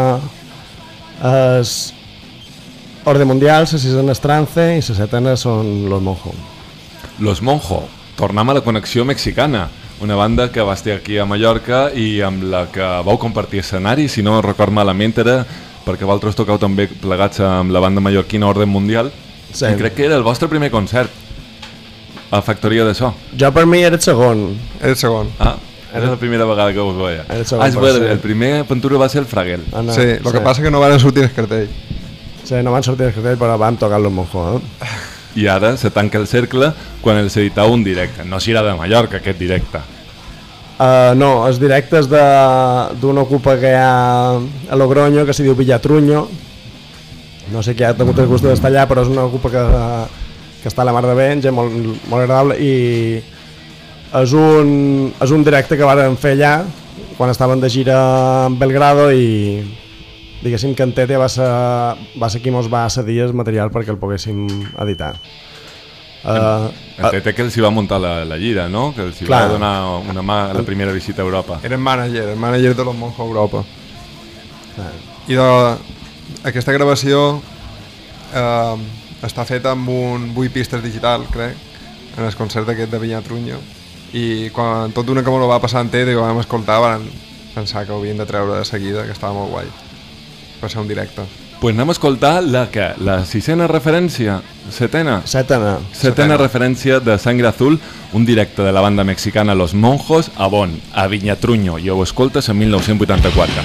[SPEAKER 10] és Orde Mundial, la sisena és Trance i la setena són Los Monjo.
[SPEAKER 3] Los Monjo, tornem a la connexió mexicana, una banda que va estar aquí a Mallorca i amb la que vau compartir escenari, si no record malament era perquè vosaltres tocau també plegats amb la banda mallorquina Orde Mundial, sí. I crec que era el vostre primer concert a Factoria de So.
[SPEAKER 10] Jo per mi era el segon.
[SPEAKER 9] Era el segon.
[SPEAKER 3] Ah, era la primera vegada que us veia.
[SPEAKER 10] El segon,
[SPEAKER 3] ah, és ver, el primer pintura va ser el Fraguel.
[SPEAKER 9] Ah, no. Sí, el sí. que passa que no van sortir el cartell.
[SPEAKER 10] Sí, no van sortir el cartell, però vam tocar Los Monjo. Eh?
[SPEAKER 3] I ara se tanca el cercle quan els editau un directe. No serà de Mallorca, aquest directe.
[SPEAKER 10] Uh, no, els directes d'una ocupa que hi ha a Logroño, que s'hi diu Villatruño. No sé qui ha tingut el gust d'estar allà, però és una ocupa que... que està a la mar de bé, gent molt, molt agradable i és un, és un directe que varen fer allà quan estaven de gira en Belgrado i diguéssim que en Tete va ser, va ser qui mos va cedir el material perquè el poguéssim editar.
[SPEAKER 3] Uh, en Tete que els hi va muntar la, la gira, no? Que els hi clar. va donar una mà a la primera visita a Europa.
[SPEAKER 9] Era el manager, el manager de Los Monjo a Europa. Ah. I de, aquesta gravació eh, està fet amb un vuit pistes digital, crec, en el concert aquest de Villatruño. I quan tot d'una que m'ho va passar en T, i ho vam escoltar, van pensar que ho havien de treure de seguida, que estava molt guai, per ser un directe.
[SPEAKER 3] Pues anem a escoltar la que? La sisena referència? Setena?
[SPEAKER 10] Setena.
[SPEAKER 3] Setena, Setena referència de Sangre Azul, un directe de la banda mexicana Los Monjos a Bonn, a Villatruño, i ho escoltes en mil nou-cents vuitanta-quatre.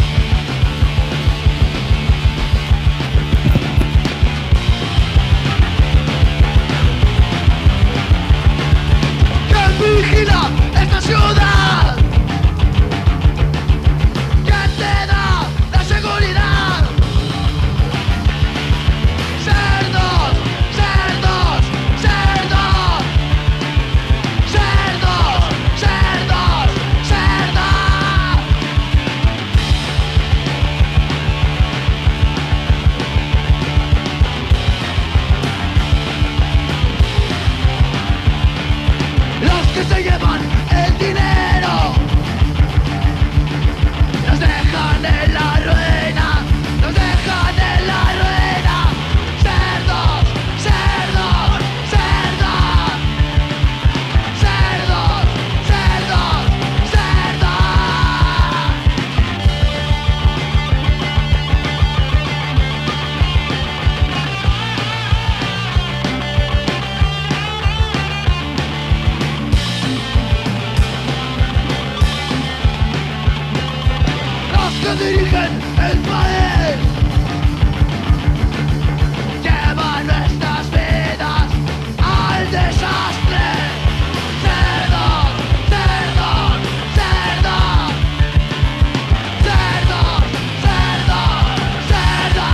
[SPEAKER 8] dirigen el poder. Llevan nuestras vidas al desastre. Cerdos, cerdos, cerdos. Cerdos, cerdos, cerdos.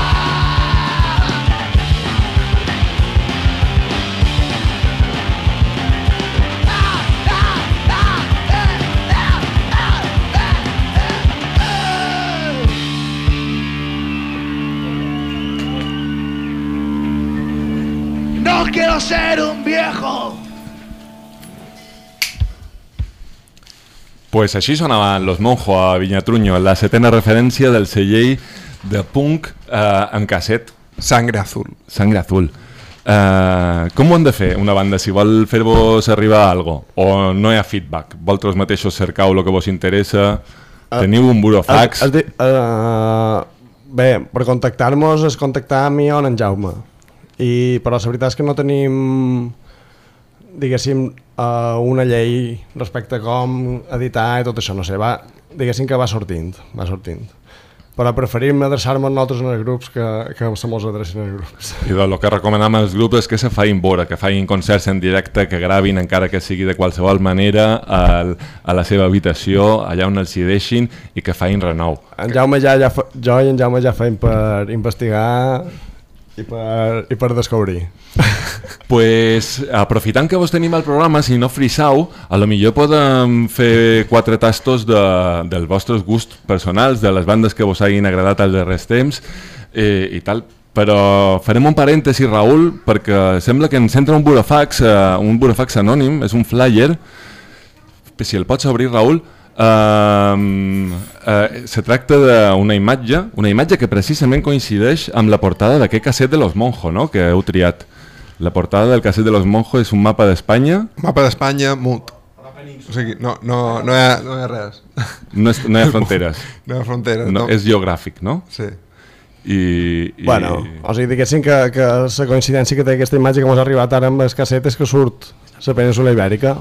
[SPEAKER 8] No quiero ser un viejo.
[SPEAKER 3] Pues així sonaven Los Monjo a Vinyatruño, la setena referència del celler de punk eh, en casset.
[SPEAKER 9] Sangre Azul.
[SPEAKER 3] Sangre Azul. Eh, com ho han de fer una banda si vol fer-vos arribar a algo? O no hi ha feedback? Vosaltres mateixos cercau el que vos interessa? Teniu un burofax?
[SPEAKER 10] Es, es di, uh, bé, per contactar-nos és contactar amb mi o en Jaume. I, però la veritat és que no tenim, diguéssim, uh, una llei respecte a com editar i tot això, no sé, va, diguéssim que va sortint, va sortint. Però preferim adreçar-nos nosaltres en els grups que, que se mos adrecin els grups.
[SPEAKER 3] I el que recomanem als grups és que se facin vora, que facin concerts en directe, que gravin encara que sigui de qualsevol manera al, a la seva habitació, allà on els hi deixin, i que facin renou.
[SPEAKER 10] En Jaume ja, ja fa, jo i en Jaume ja feim per investigar i per, i per descobrir.
[SPEAKER 3] Pues, aprofitant que vos tenim al programa, si no frisau, a lo millor podem fer quatre tastos de, dels vostres gusts personals, de les bandes que vos hagin agradat als darrers temps eh, i tal. Però farem un parèntesi, Raül, perquè sembla que ens entra un burofax, eh, un burofax anònim, és un flyer. Si el pots obrir, Raül. Uh, uh, se tracta d'una imatge, una imatge que precisament coincideix amb la portada d'aquest casset de Los Monjo, no?, que heu triat. La portada del casset de Los Monjo és un mapa d'Espanya.
[SPEAKER 9] Mapa d'Espanya mut. O sigui, no, no, no, hi ha, no hi ha res.
[SPEAKER 3] No, és, no hi ha fronteres.
[SPEAKER 9] No hi ha fronteres.
[SPEAKER 3] No,
[SPEAKER 9] no.
[SPEAKER 3] És geogràfic, no?
[SPEAKER 9] Sí.
[SPEAKER 3] I, i...
[SPEAKER 10] Bueno, o sigui, diguéssim que, que la coincidència que té aquesta imatge que ens ha arribat ara amb el casset és que surt la península Ibèrica.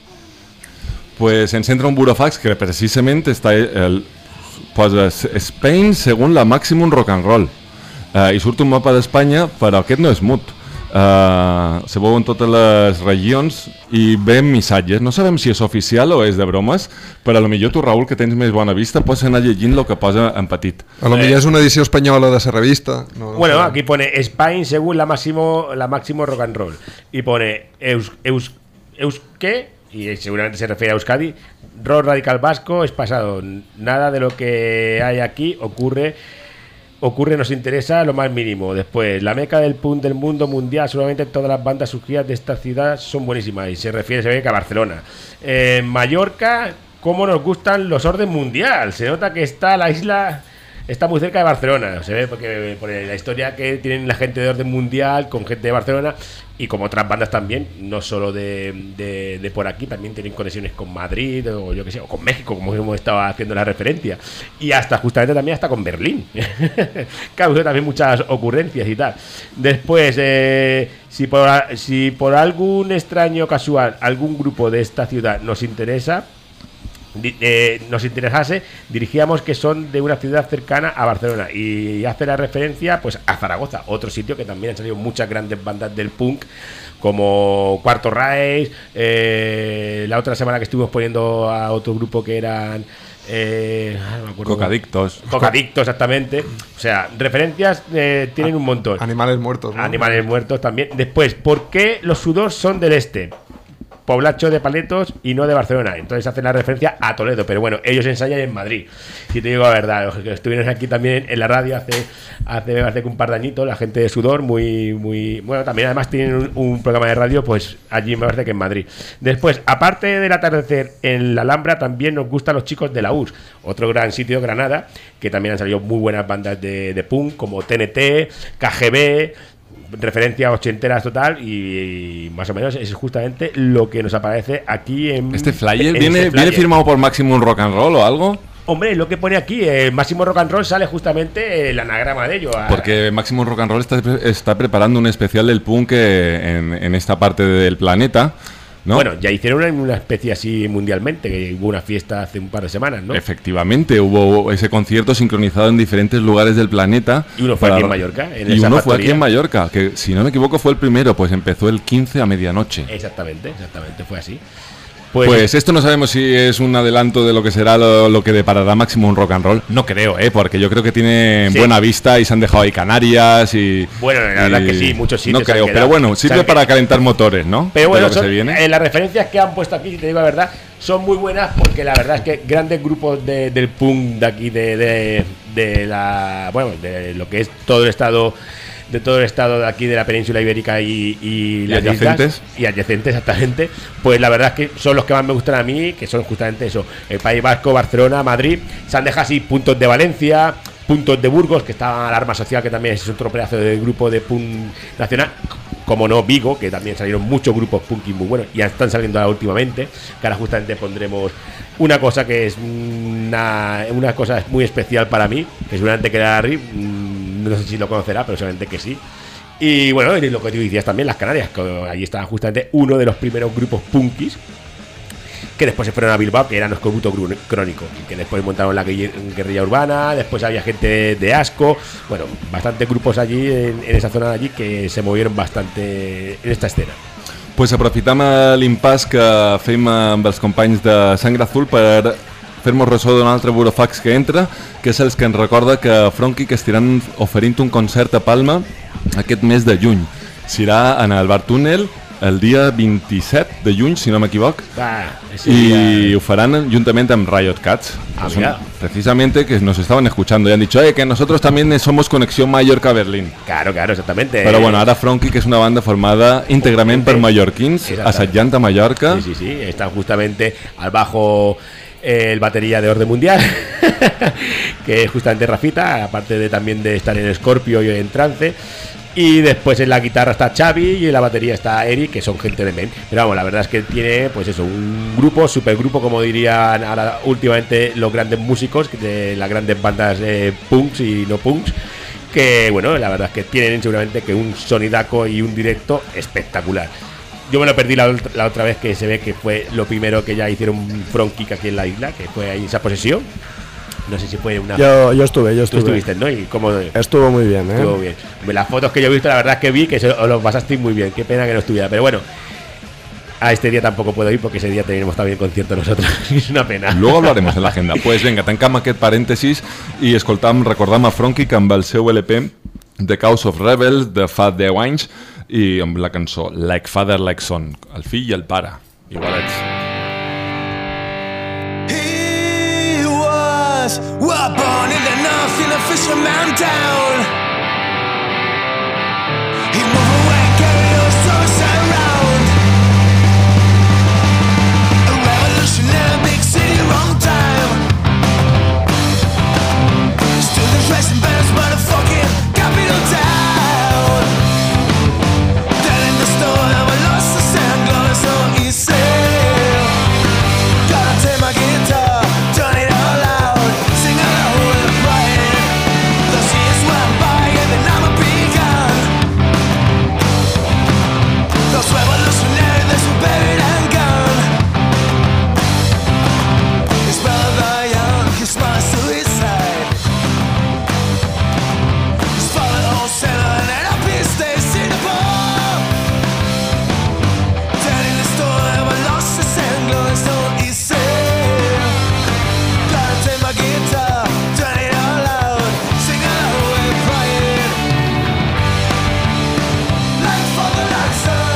[SPEAKER 3] Pues ens entra un burofax que precisament està el, posa Spain según la Maximum Rock and Roll uh, i surt un mapa d'Espanya, però aquest no és mut. Uh, se veuen totes les regions i veiem missatges. No sabem si és oficial o és de bromes, però a lo millor tu, Raül, que tens més bona vista, pots anar llegint el que posa en petit.
[SPEAKER 9] A lo millor és una edició espanyola de la revista. No, no
[SPEAKER 5] bueno,
[SPEAKER 9] sé.
[SPEAKER 5] Aquí pone Spain según la máximo, la máximo rock and roll y pone Eus, Eus, Eus ¿qué? Y seguramente se refiere a Euskadi. Rock radical vasco es pasado. Nada de lo que hay aquí ocurre ocurre nos interesa lo más mínimo. Después, la meca del punk del mundo mundial. Solamente todas las bandas surgidas de esta ciudad son buenísimas. Y se refiere, se ve que a Barcelona. En Mallorca, cómo nos gustan los orden mundial. Se nota que está la isla... Está muy cerca de Barcelona, se ve porque por la historia que tienen la gente de orden mundial con gente de Barcelona y como otras bandas también, no solo de, de, de por aquí, también tienen conexiones con Madrid o yo que sé, o con México, como hemos estado haciendo la referencia, y hasta justamente también hasta con Berlín. Causa también muchas ocurrencias y tal. Después, eh, si, por, si por algún extraño casual algún grupo de esta ciudad nos interesa, Eh, nos interesase, dirigíamos que son de una ciudad cercana a Barcelona y hace la referencia pues a Zaragoza, otro sitio que también han salido muchas grandes bandas del punk como Cuarto Race, eh, la otra semana que estuvimos poniendo a otro grupo que eran eh, no me acuerdo,
[SPEAKER 3] Cocadictos.
[SPEAKER 5] Cocadictos, exactamente. O sea, referencias eh, tienen un montón.
[SPEAKER 9] Animales muertos, ¿no?
[SPEAKER 5] Animales muertos también. Después, ¿por qué los Sudors son del este? Poblacho de Paletos y no de Barcelona. Entonces hacen la referencia a Toledo, pero bueno, ellos ensayan en Madrid. Si te digo la verdad, los que estuvieron aquí también en la radio hace hace, hace un par de añitos, la gente de Sudor, muy, muy bueno, también además tienen un, un programa de radio, pues allí me parece que en Madrid. Después, aparte del atardecer en la Alhambra, también nos gustan los chicos de la U R S, otro gran sitio, Granada, que también han salido muy buenas bandas de, de punk, como T N T, K G B, referencias ochenteras total, y, y más o menos es justamente lo que nos aparece aquí en
[SPEAKER 3] este flyer.
[SPEAKER 5] En
[SPEAKER 3] ¿Viene,
[SPEAKER 5] este flyer.
[SPEAKER 3] ¿Viene firmado por Maximum Rock and Roll o algo?
[SPEAKER 5] Hombre, lo que pone aquí, el Máximo Rock and Roll, sale justamente el anagrama de ello.
[SPEAKER 3] Porque Maximum Rock and Roll está, está preparando un especial del punk en, en esta parte del planeta, ¿no?
[SPEAKER 5] Bueno, ya hicieron una, una especie así mundialmente, que hubo una fiesta hace un par de semanas, ¿no?
[SPEAKER 3] Efectivamente, hubo ese concierto sincronizado en diferentes lugares del planeta.
[SPEAKER 5] Y uno fue
[SPEAKER 3] para...
[SPEAKER 5] aquí en Mallorca. En
[SPEAKER 3] y
[SPEAKER 5] esa
[SPEAKER 3] uno
[SPEAKER 5] factoría.
[SPEAKER 3] fue aquí en Mallorca, que si no me equivoco fue el primero, pues empezó el quince a medianoche.
[SPEAKER 5] Exactamente, exactamente, fue así.
[SPEAKER 3] Pues, pues esto no sabemos si es un adelanto de lo que será lo, lo que deparará Maximum Rock and Roll. No creo, ¿eh? Porque yo creo que tiene sí. buena vista y se han dejado ahí Canarias y...
[SPEAKER 5] Bueno, la verdad es que sí, muchos sitios.
[SPEAKER 3] No creo, pero bueno, sirve para calentar motores, ¿no?
[SPEAKER 5] Pero bueno,
[SPEAKER 3] lo que
[SPEAKER 5] son,
[SPEAKER 3] se viene.
[SPEAKER 5] Eh, las referencias que han puesto aquí, si te digo la verdad, son muy buenas porque la verdad es que grandes grupos de, del punk de aquí, de, de, de la... Bueno, de lo que es todo el estado... de todo el estado de aquí de la península ibérica y, y,
[SPEAKER 3] ¿Y
[SPEAKER 5] las
[SPEAKER 3] adyacentes
[SPEAKER 5] islas, y adyacentes exactamente, pues la verdad es que son los que más me gustan a mí, que son justamente eso, el País Vasco, Barcelona, Madrid. Se han dejado así puntos de Valencia, puntos de Burgos, que está Alarma Social, que también es otro pedazo de grupo de punk nacional, como no, Vigo, que también salieron muchos grupos punk muy buenos y ya están saliendo ahora últimamente, que ahora justamente pondremos una cosa que es una, una cosa muy especial para mí, que seguramente que Larry, no sé si lo conocerá, pero seguramente que sí. Y bueno, y lo que tú decías también, las Canarias, que allí estaba justamente uno de los primeros grupos punkis que después se fueron a Bilbao, que eran Escorbuto Crónico, que después montaron la guerrilla urbana, después había gente de, de Asco, bueno, bastantes grupos allí en, en esa zona de allí que se movieron bastante en esta escena.
[SPEAKER 3] Pues aprofitam l'impàs que fem amb els companys de Sangre Azul per fer-nos ressò d'un altre burofax que entra, que és els que ens recorda que Fronqui que estiran oferint un concert a Palma aquest mes de juny. Serà en el Bar Túnel el dia veintisiete de juny, si no m'equivoc,
[SPEAKER 5] ah,
[SPEAKER 3] y dia... ho faran juntament amb Riot Cats,
[SPEAKER 5] ah,
[SPEAKER 3] son, precisamente que nos estaban escuchando y han dicho eh, que nosotros también somos Conexión Mallorca-Berlín.
[SPEAKER 5] Claro, claro, exactamente.
[SPEAKER 3] Pero bueno, ara Fronqui, que és una banda formada íntegrament per mallorquins, assetjant a Mallorca.
[SPEAKER 5] Sí, sí, sí, están justamente al bajo el batería de Orden Mundial, que es justamente Rafita, aparte de también de estar en Scorpio y en Trance. Y después en la guitarra está Xavi y en la batería está Eric, que son gente de Men. Pero vamos, la verdad es que tiene, pues eso, un grupo, supergrupo, como dirían ahora últimamente los grandes músicos de las grandes bandas eh, punks y no punks. Que bueno, la verdad es que tienen seguramente que un sonidaco y un directo espectacular. Yo me lo perdí la, la otra vez, que se ve que fue lo primero que ya hicieron Fronqui aquí en la isla, que fue ahí esa posesión. No sé si fue una...
[SPEAKER 10] Yo, yo estuve, yo estuve.
[SPEAKER 5] Tú estuviste, ¿no? ¿Y cómo?
[SPEAKER 10] Estuvo muy bien, ¿eh?
[SPEAKER 5] Estuvo bien. Las fotos que yo he visto, la verdad es que vi que se, os los pasasteis muy bien. Qué pena que no estuviera. Pero bueno, a este día tampoco puedo ir porque ese día tenemos también concierto nosotros. Es una pena.
[SPEAKER 3] Luego hablaremos en la agenda. Pues venga, tancam aquest parèntesis i escoltam, recordam a Fronqui que amb el seu L P The Cause of Rebels de fa deu anys i amb la cançó Like Father Like Son, el fill i el pare, igualets.
[SPEAKER 8] We're born in the north in a fisherman town. He moved away, carried those stories around. A revolutionary big city, wrong time. Students dressed in bands, but a fucking capital town. Telling the story of a lost and sad glory so easy. Gotta take my guitar, turn it all out. Revolutionary, that's who buried and gone. His brother young, his mother suicide. His father old sailor and an up his days in the bar. Telling the story of a lost and sad glory so easy. Gotta take my guitar, turn it all out, sing along with pride. Like father, like son.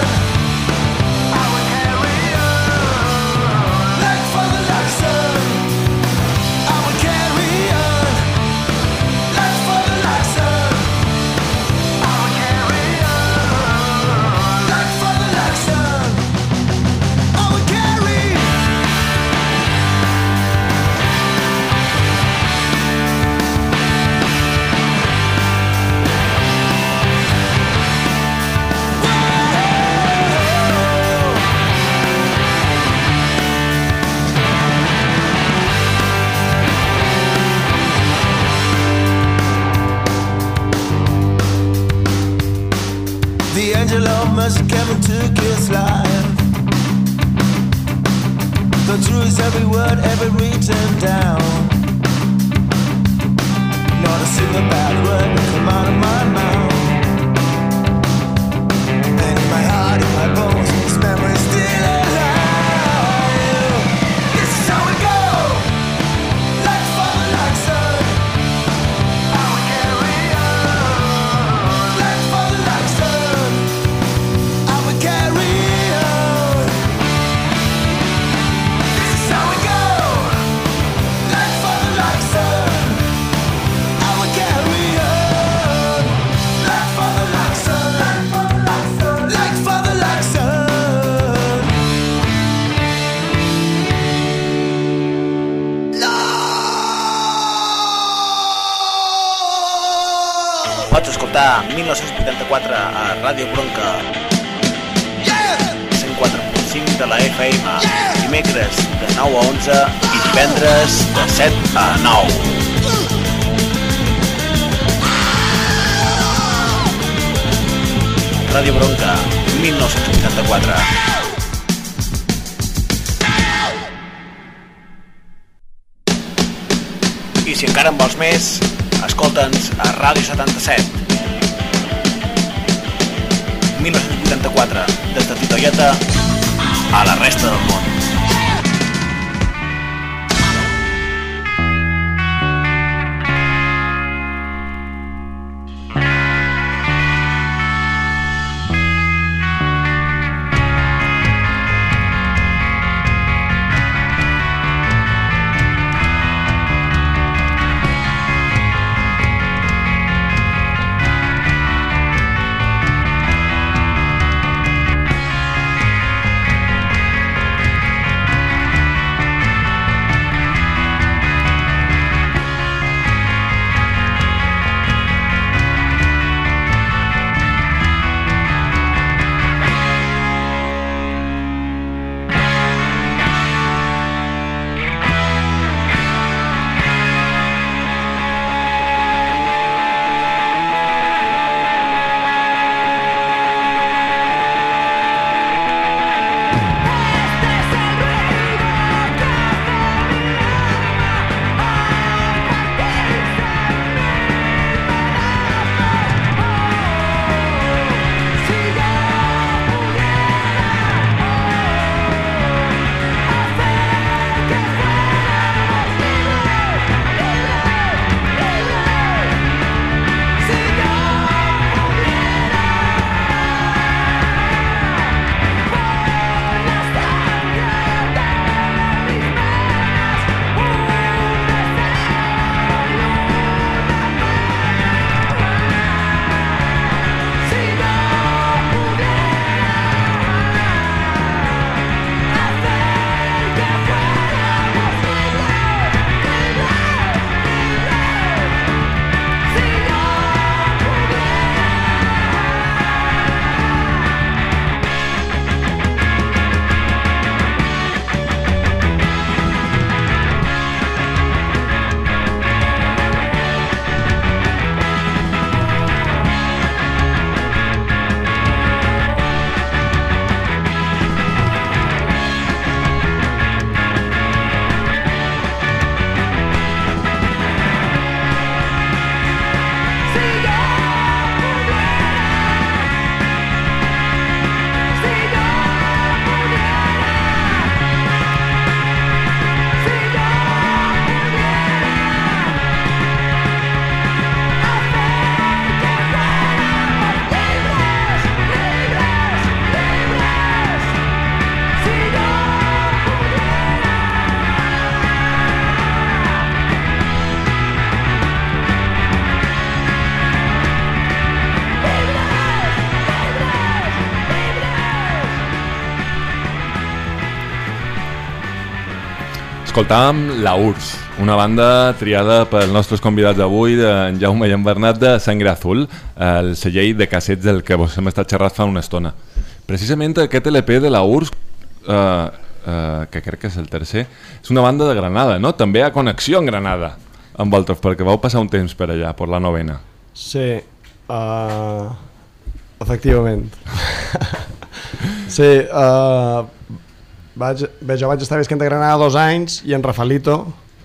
[SPEAKER 8] The angel of mercy came and took his life. The truth is every word ever written down. Not a single bad word will come out of my mouth. And in my heart, in my bones, this memory's still alive. This is how we go. Like father, like son. I will carry on. Like father, like son. I will carry on. This is how we go. Like father, like son. I will carry on. Like father, like son. Like father, like son.
[SPEAKER 7] Pots escoltar mil nou-cents vuitanta-quatre a Ràdio Bronca cent quatre punt cinc de la F M, dimecres de nou a onze i divendres de set a nou. Ràdio Bronca, mil nou-cents vuitanta-quatre. I si encara en vols més, escolta'ns a Ràdio setanta-set. mil nou-cents vuitanta-quatre, des de Titoieta a la resta del món.
[SPEAKER 3] Escoltàvem la U R S S, una banda triada pels nostres convidats d'avui, en Jaume i en Bernat, de Sangre Azul, el celler de cassets del que vos hem estat xerrat fa una estona. Precisament aquest L P de la U R S S, eh, eh, que crec que és el tercer, és una banda de Granada, no? També hi ha connexió en Granada amb vosaltres, perquè vau passar un temps per allà, per la novena.
[SPEAKER 10] Sí, uh, efectivament. Sí, uh, vaig, bé, jo vaig estar visquent a Granada dos anys i en Rafaelito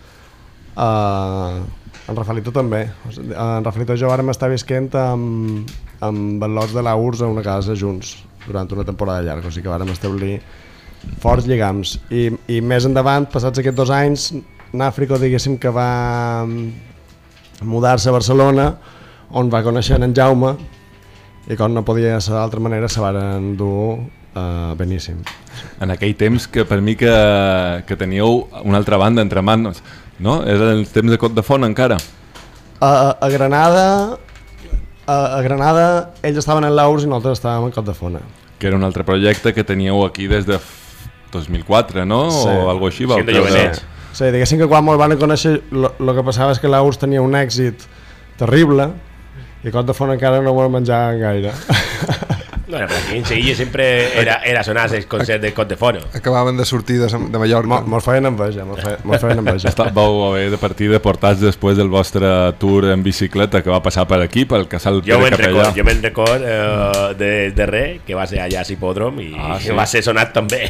[SPEAKER 10] uh, en Rafaelito també. En Rafaelito i jo vàrem estar visquent amb, amb el Lots de la U R S S a una casa junts durant una temporada llarga, o sigui que vàrem establir forts lligams. I, i més endavant, passats aquests dos anys, Nàfrico, diguéssim que va mudar-se a Barcelona, on va conèixer en Jaume, i com no podia ser d'altra manera, se van dur uh, beníssim.
[SPEAKER 3] En aquell temps que per mi que, que teníeu una altra banda entre mans, no? Era el temps de Cot de Font encara.
[SPEAKER 10] A, a Granada, a, a Granada ells estaven en l'A U R S S i nosaltres estàvem en Cot de Font.
[SPEAKER 3] Que era un altre projecte que teníeu aquí des de dos mil quatre, no?
[SPEAKER 10] Sí.
[SPEAKER 3] O alguna cosa així.
[SPEAKER 10] Sí, de sí, diguéssim que quan me'l van conèixer el que passava és que l'A U R S S tenia un èxit terrible i Cot de Font encara no me'l menjava gaire.
[SPEAKER 5] Bueno, pero aquí en Sevilla siempre era, era sonar el concert de Cot de Font.
[SPEAKER 9] Acabaven de sortir de, de Mallorca.
[SPEAKER 10] Mos feien enveja, mos feien, mos feien enveja.
[SPEAKER 3] Vau haver de partir deportats després del vostre tour en bicicleta que va passar per aquí, pel casal Pere Capellà.
[SPEAKER 5] Jo me'n record eh, de, de res, que va ser allà a Hipòdrom i ah, sí. va ser sonat també.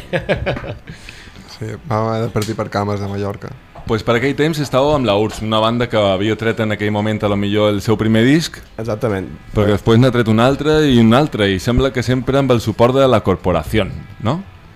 [SPEAKER 9] Sí, vam haver de partir per cames de Mallorca.
[SPEAKER 3] Pues per aquell temps estàveu amb la U R S S, una banda que havia tret en aquell moment a lo millor el seu primer disc.
[SPEAKER 10] Exactament.
[SPEAKER 3] Però després n'ha tret un altre i un altre, i sembla que sempre amb el suport de la corporació, no?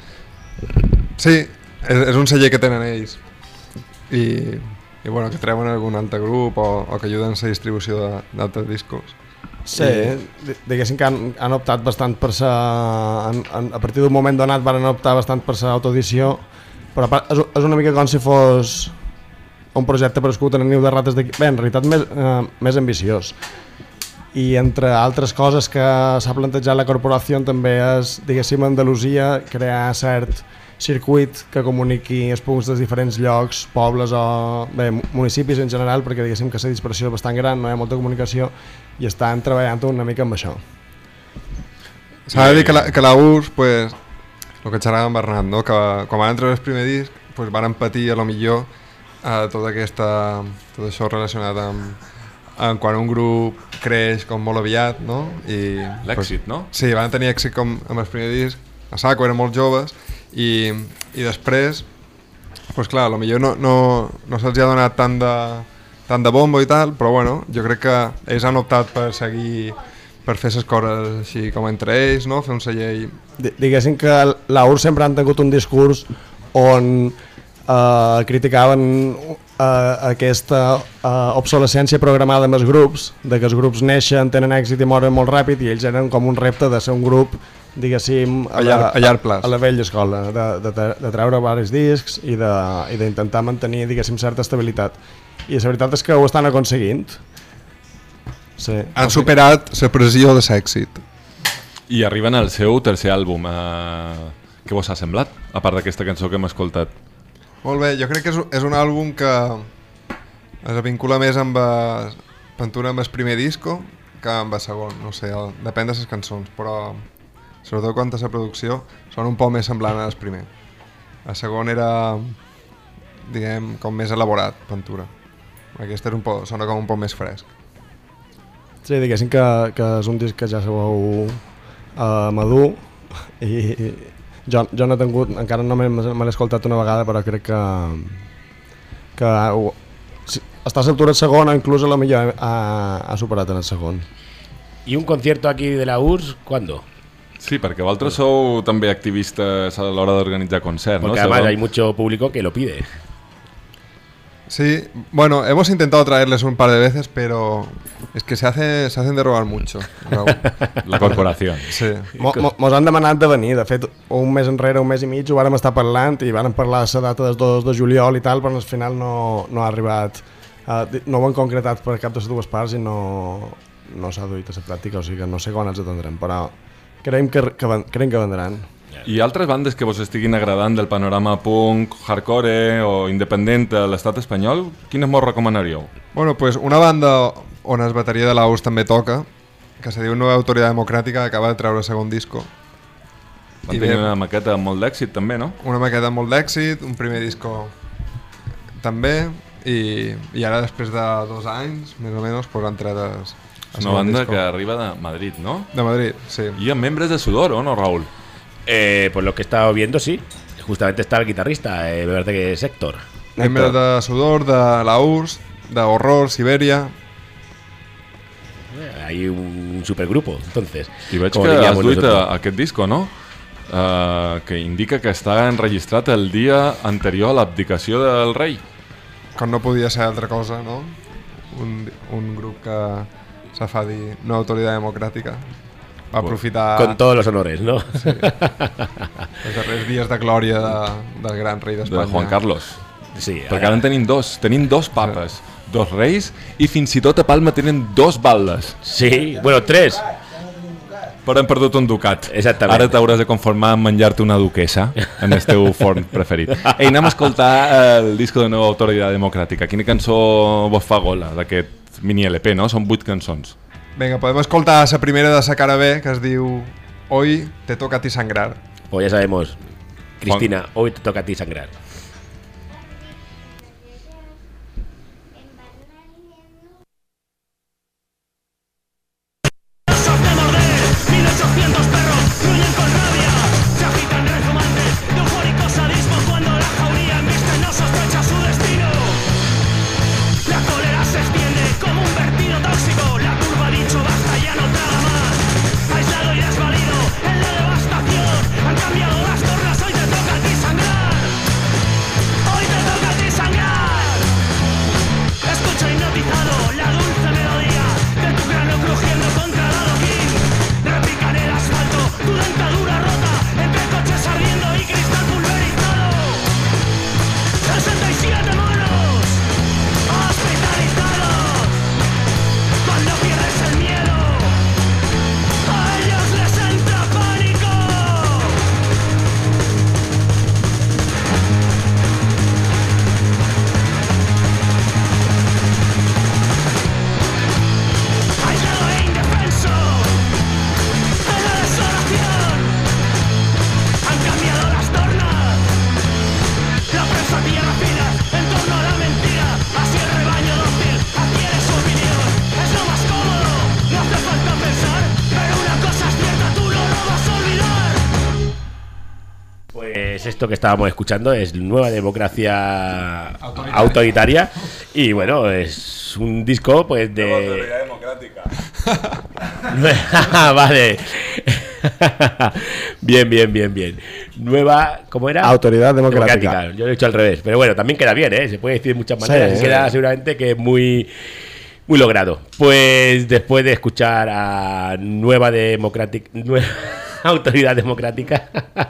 [SPEAKER 9] Sí, és, és un celler que tenen ells. I, i bueno, que treuen algun altre grup o, o que ajuden a la distribució d'altres discos.
[SPEAKER 10] Sí, I... diguéssim que han, han optat bastant per ser... En, en, a partir d'un moment donat van optar bastant per ser autoedició, però és, és una mica com si fos un projecte per escut en el niu de rates d'aquí. Bé, en realitat més, eh, més ambiciós. I entre altres coses que s'ha plantejat la corporació també és, diguéssim, Andalusia, crear cert circuit que comuniqui els punts dels diferents llocs, pobles o bé, municipis en general, perquè diguéssim que la dispersió és bastant gran, no hi ha molta comunicació i estan treballant una mica amb això.
[SPEAKER 9] S'ha de dir que la, que la U R S S, pues, el que xerrava amb Bernat, no? Que quan van treure el primer disc pues, van patir a lo millor eh, tota aquesta, tot això relacionat amb, amb quan un grup creix com molt aviat, no?
[SPEAKER 3] L'èxit, pues, no?
[SPEAKER 9] Sí, van tenir èxit com amb el primer disc a saco, eren molt joves i, i després pues clar, a lo millor no, no, no se'ls ha donat tant de, tant de bombo i tal, però bueno, jo crec que ells han optat per seguir, per fer les coses així com entre ells, no? Fer un celler i...
[SPEAKER 10] Diguéssim que la U R S S sempre han tingut un discurs on eh, criticaven eh, aquesta eh, obsolescència programada amb els grups, de que els grups neixen, tenen èxit i moren molt ràpid, i ells eren com un repte de ser un grup, diguéssim,
[SPEAKER 9] a, llarg, a, llarg plaç.
[SPEAKER 10] A la vella escola, de, de, de treure diversos discs i d'intentar mantenir, diguéssim, certa estabilitat. I la veritat és que ho estan aconseguint. Sí.
[SPEAKER 9] Han superat la pressió de l'èxit.
[SPEAKER 3] I arriben al seu tercer àlbum. Eh, què vos ha semblat, a part d'aquesta cançó que hem escoltat?
[SPEAKER 9] Molt bé, jo crec que és, és un àlbum que es vincula més amb el, pintura amb el primer disco que amb el segon, no sé, el, depèn de les cançons, però sobretot quant a la producció són un poc més semblant al primer. El segon era, diguem, com més elaborat, pintura. Aquest és un poc, sona com un poc més fresc.
[SPEAKER 10] Sí, diguéssim que, que és un disc que ja sabeu uh, madur i, i jo, jo no he tingut, encara no me l'he escoltat una vegada, però crec que, que uh, si, està a l'altura del segon, inclús a lo millor ha, ha superat en el segon.
[SPEAKER 5] ¿Y un concierto aquí de la U R S S cuándo?
[SPEAKER 3] Sí, perquè vosaltres sou també activistes a l'hora d'organitzar concerts,
[SPEAKER 5] porque
[SPEAKER 3] ¿no?
[SPEAKER 5] Además
[SPEAKER 3] Según...
[SPEAKER 5] hay mucho público que lo pide.
[SPEAKER 9] Sí, bueno, hemos intentado traerles un par de veces, pero es que se, hace, se hacen de robar mucho.
[SPEAKER 3] La corporació.
[SPEAKER 9] Sí.
[SPEAKER 10] Mos mo, mo han demanat de venir, de fet, un mes enrere, un mes i mig, ho vàrem estar parlant i vàrem parlar de la data del dos de juliol i tal, però al final no, no ha arribat, uh, no ho han concretat per cap de les dues parts i no, no s'ha duit a la pràctica, o sigui que no sé quan ens atendrem, però creiem que, que, creiem que vendran.
[SPEAKER 3] I altres bandes que vos estiguin agradant del panorama punk, hardcore o independent a l'estat espanyol, quines mos recomanaríeu?
[SPEAKER 9] Bueno, pues una banda on el bateria de l'A U R S S també toca, que se diu Nova Autoritat Democràtica, acaba de treure el segon disco.
[SPEAKER 3] Van tenir una maqueta amb molt d'èxit també, no?
[SPEAKER 9] Una maqueta amb molt d'èxit, un primer disco també, i, i ara després de dos anys, més o menys, pues han tret el, el
[SPEAKER 3] una banda
[SPEAKER 9] disco.
[SPEAKER 3] Que arriba de Madrid, no?
[SPEAKER 9] De Madrid, sí.
[SPEAKER 3] I amb membres de Sudor, ¿o no, Raúl?
[SPEAKER 5] Eh, pues lo que he estado viendo, sí. justamente está el guitarrista, eh, me parece que es Héctor.
[SPEAKER 9] Membres de Sudor, de la U R S S, de Horror, Siberia...
[SPEAKER 5] Hay un supergrupo, entonces.
[SPEAKER 3] I veig que has duit a, aquest disco, no? Uh, que indica que està enregistrat el dia anterior a l'abdicació del rei.
[SPEAKER 9] Com no podia ser altra cosa, no? Un, un grup que se fa dir no autoritat democràtica. Va aprofitar...
[SPEAKER 5] Con todos los honores, ¿no?
[SPEAKER 9] Sí. Els darrers dies de glòria de, del gran rei d'Espanya.
[SPEAKER 3] De Juan Carlos.
[SPEAKER 5] Sí,
[SPEAKER 3] perquè ara en tenim dos. Tenim dos papes. Sí. Dos reis i fins i tot a Palma tenen dos baldes.
[SPEAKER 5] Sí, bueno, tres.
[SPEAKER 3] Però hem perdut un ducat.
[SPEAKER 5] Exactament.
[SPEAKER 3] Ara t'hauràs de conformar amb menjar-te una duquesa en el teu forn preferit. Ei, anem a escoltar el disco de Nova Autoritat Democràtica. Quina cançó vos fa gola d'aquest mini L P, no? Són vuit cançons.
[SPEAKER 9] Vinga, podem escoltar la primera de sa cara B, que es diu Hoy te toca a ti sangrar.
[SPEAKER 5] Pues ya sabemos, Cristina, hoy te toca a ti sangrar. Esto que estábamos escuchando es Nueva Democracia Autoritaria, autoritaria y bueno, es un disco pues de...
[SPEAKER 3] Nueva Autoridad Democrática.
[SPEAKER 5] Vale. Bien, bien, bien, bien. Nueva, ¿cómo era?
[SPEAKER 10] Autoridad Democrática.
[SPEAKER 5] Democrática. Yo lo he dicho al revés, pero bueno, también queda bien, ¿eh? Se puede decir de muchas maneras, sí, y queda sí. seguramente que muy... Muy logrado. Pues después de escuchar a Nueva Democrática... Nueva... Autoridad Democrática.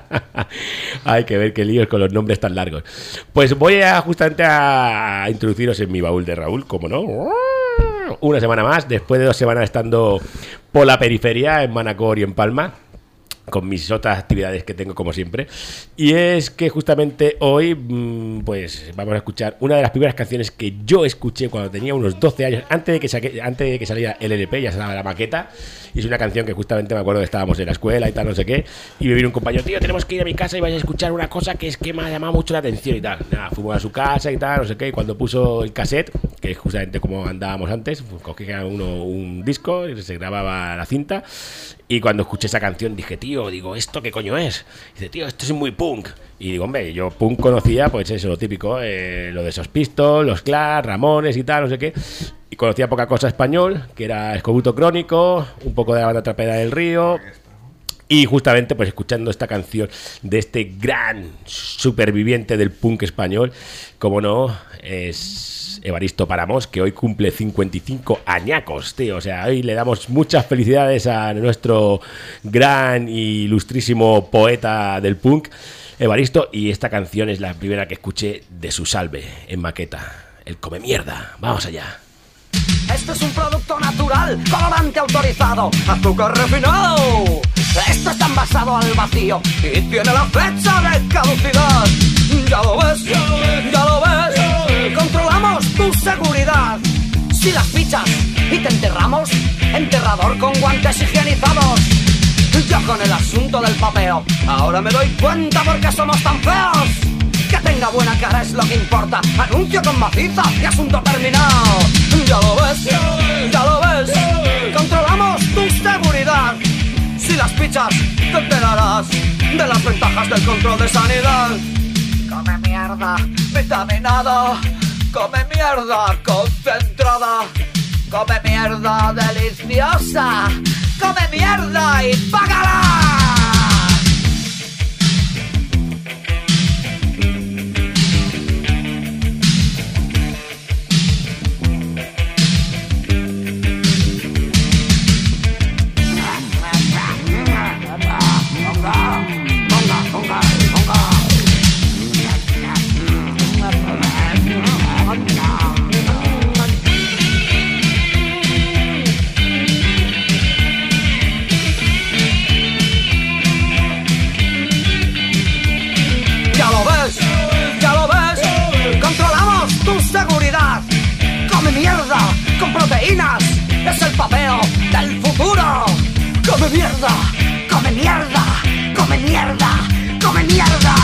[SPEAKER 5] Hay que ver qué líos con los nombres tan largos. Pues voy a justamente a introduciros en mi baúl de Raúl, como no. Una semana más, después de dos semanas estando por la periferia, en Manacor y en Palma, con mis otras actividades que tengo como siempre. Y es que justamente hoy pues vamos a escuchar una de las primeras canciones que yo escuché cuando tenía unos doce años, antes de que, saque, antes de que saliera el L P, ya estaba la maqueta. Y es una canción que justamente me acuerdo que estábamos en la escuela y tal, no sé qué, y me vino un compañero, tío, tenemos que ir a mi casa y vais a escuchar una cosa que es que me ha llamado mucho la atención y tal. Nada, fuimos a su casa y tal, no sé qué, y cuando puso el cassette, que es justamente como andábamos antes, pues cogía uno un disco y se grababa la cinta, y cuando escuché esa canción dije, tío, digo, ¿esto qué coño es? Y dice, tío, esto es muy punk. Y digo, hombre, yo punk conocía, pues eso, lo típico, eh, lo de esos Pistols, los Clash, Ramones y tal, no sé qué. Y conocía poca cosa español, que era Escorbuto Crónico, un poco de la banda Trapera del Río. Y justamente, pues escuchando esta canción de este gran superviviente del punk español, como no, es Evaristo Paramos, que hoy cumple cincuenta y cinco añacos, tío. O sea, hoy le damos muchas felicidades a nuestro gran y ilustrísimo poeta del punk, Evaristo, y esta canción es la primera que escuché de su salve en maqueta, el Come Mierda. Vamos allá.
[SPEAKER 12] Este es un producto natural, colorante autorizado, azúcar refinado. Esto está envasado al vacío y tiene la fecha de caducidad. Ya lo ves, ya lo ves, ya lo ves. Ya lo ves. Controlamos tu seguridad. Si las fichas y te enterramos, enterrador con guantes higienizados. Ya con el asunto del papeo, ahora me doy cuenta por qué somos tan feos. Que tenga buena cara es lo que importa. Anuncio con maciza y asunto terminado. Ya lo ves, ya lo ves, ya lo ves. Controlamos tu seguridad. Si y las pizzas, te enterarás de las ventajas del control de sanidad. Come mierda vitaminada, come mierda concentrada, come mierda deliciosa, come mierda y págala. Con proteínas, es el papeo del futuro. Come mierda, come mierda, come mierda, come mierda.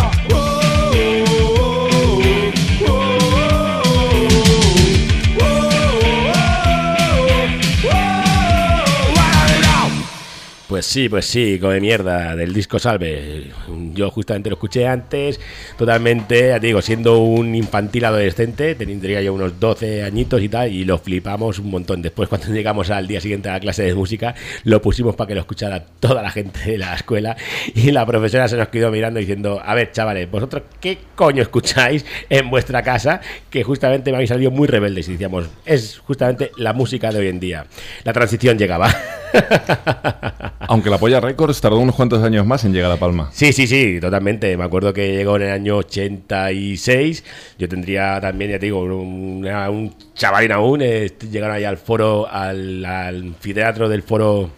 [SPEAKER 5] Pues sí, pues sí, come mierda, del disco Salve. Yo justamente lo escuché antes, totalmente, ya te digo, siendo un infantil adolescente, tendría yo unos doce añitos y tal, y lo flipamos un montón. Después, cuando llegamos al día siguiente a la clase de música, lo pusimos para que lo escuchara toda la gente de la escuela, y la profesora se nos quedó mirando diciendo: a ver, chavales, ¿vosotros qué coño escucháis en vuestra casa? Que justamente me habéis salido muy rebeldes, y decíamos, es justamente la música de hoy en día. La transición llegaba.
[SPEAKER 3] Aunque la Polla Records tardó unos cuantos años más en llegar a Palma.
[SPEAKER 5] Sí, sí, sí, totalmente. Me acuerdo que llegó en el año ochenta y seis. Yo tendría también, ya te digo, un, un chavalín aún. Eh, llegaron ahí al foro, al, al anfiteatro del foro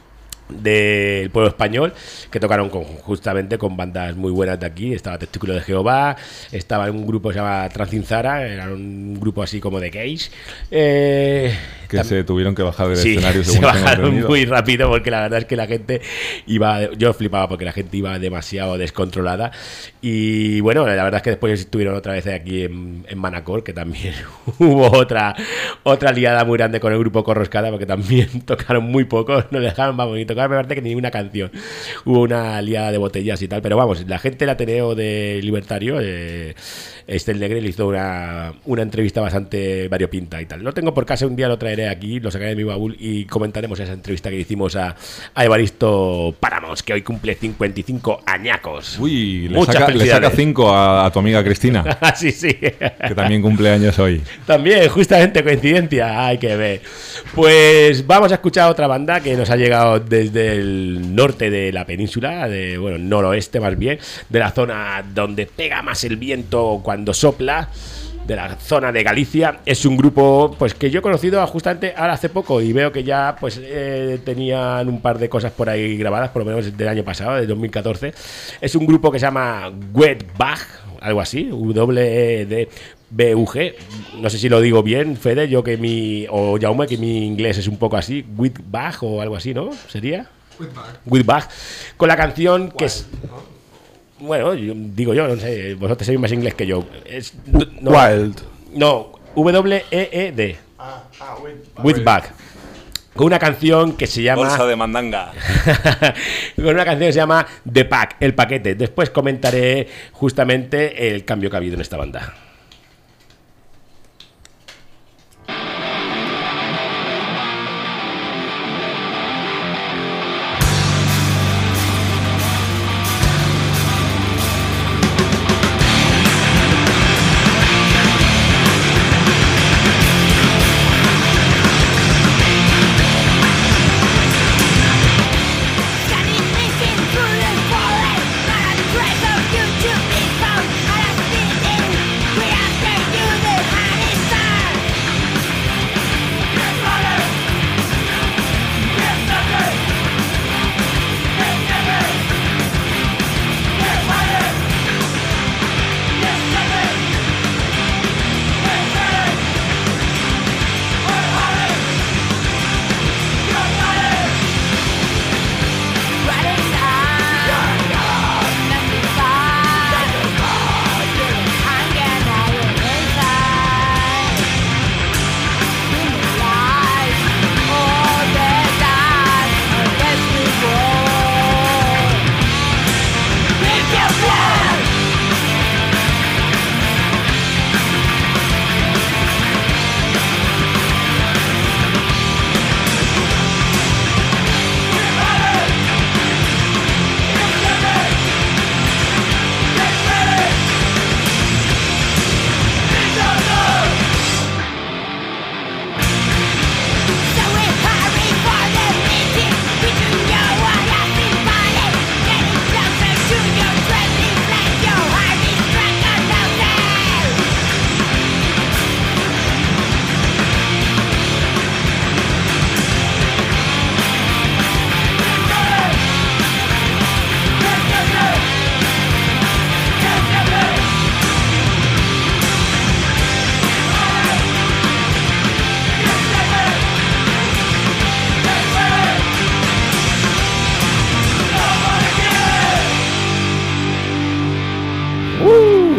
[SPEAKER 5] del pueblo español, que tocaron con, justamente con bandas muy buenas de aquí. Estaba Testículo de Jehová, estaba un grupo que se llama Transinzara, era un grupo así como de gays. Eh,
[SPEAKER 3] que se tuvieron que bajar del
[SPEAKER 5] sí,
[SPEAKER 3] escenario.
[SPEAKER 5] Se bajaron muy rápido porque la verdad es que la gente iba, yo flipaba porque la gente iba demasiado descontrolada. Y bueno, la verdad es que después estuvieron otra vez aquí en, en Manacor, que también hubo otra otra liada muy grande con el grupo Corroscada, porque también tocaron muy poco, no dejaron, vamos, ni tocar, me parece que ni una canción. Hubo una liada de botellas y tal, pero vamos, la gente del Ateneo de Libertario, eh, Estel Negre, le hizo una, una entrevista bastante variopinta y tal. Lo tengo por casa, un día lo traeré aquí, lo sacaré de mi baúl y comentaremos esa entrevista que hicimos a, a Evaristo Páramos, que hoy cumple cincuenta y cinco añacos.
[SPEAKER 3] Uy, le saca, le saca cinco a, a tu amiga Cristina.
[SPEAKER 5] Sí, sí.
[SPEAKER 3] Que también cumple años hoy.
[SPEAKER 5] También, justamente, coincidencia, hay que ver. Pues vamos a escuchar a otra banda que nos ha llegado desde el norte de la península, de, bueno, noroeste más bien, de la zona donde pega más el viento cuando sopla, de la zona de Galicia. Es un grupo pues que yo he conocido justamente ahora hace poco y veo que ya pues eh, tenían un par de cosas por ahí grabadas, por lo menos del año pasado, de dos mil catorce. Es un grupo que se llama Wetbag, algo así, W E D B U G. No sé si lo digo bien, Fede, yo que mi, o Jaume, que mi inglés es un poco así, Wetbag o algo así, ¿no? ¿Sería?
[SPEAKER 9] Wetbag.
[SPEAKER 5] Wetbag. Con la canción que es... Bueno, yo, digo yo, no sé, vosotros sabéis más inglés que yo. Es, no,
[SPEAKER 10] Wild.
[SPEAKER 5] No, W E E D.
[SPEAKER 10] Ah, ah,
[SPEAKER 5] Wetbag. Con una canción que se llama...
[SPEAKER 3] Bolsa de mandanga.
[SPEAKER 5] Con una canción que se llama The Pack, el paquete. Después comentaré justamente el cambio que ha habido en esta banda.
[SPEAKER 2] Through the forest, not a trace of you to be found. And I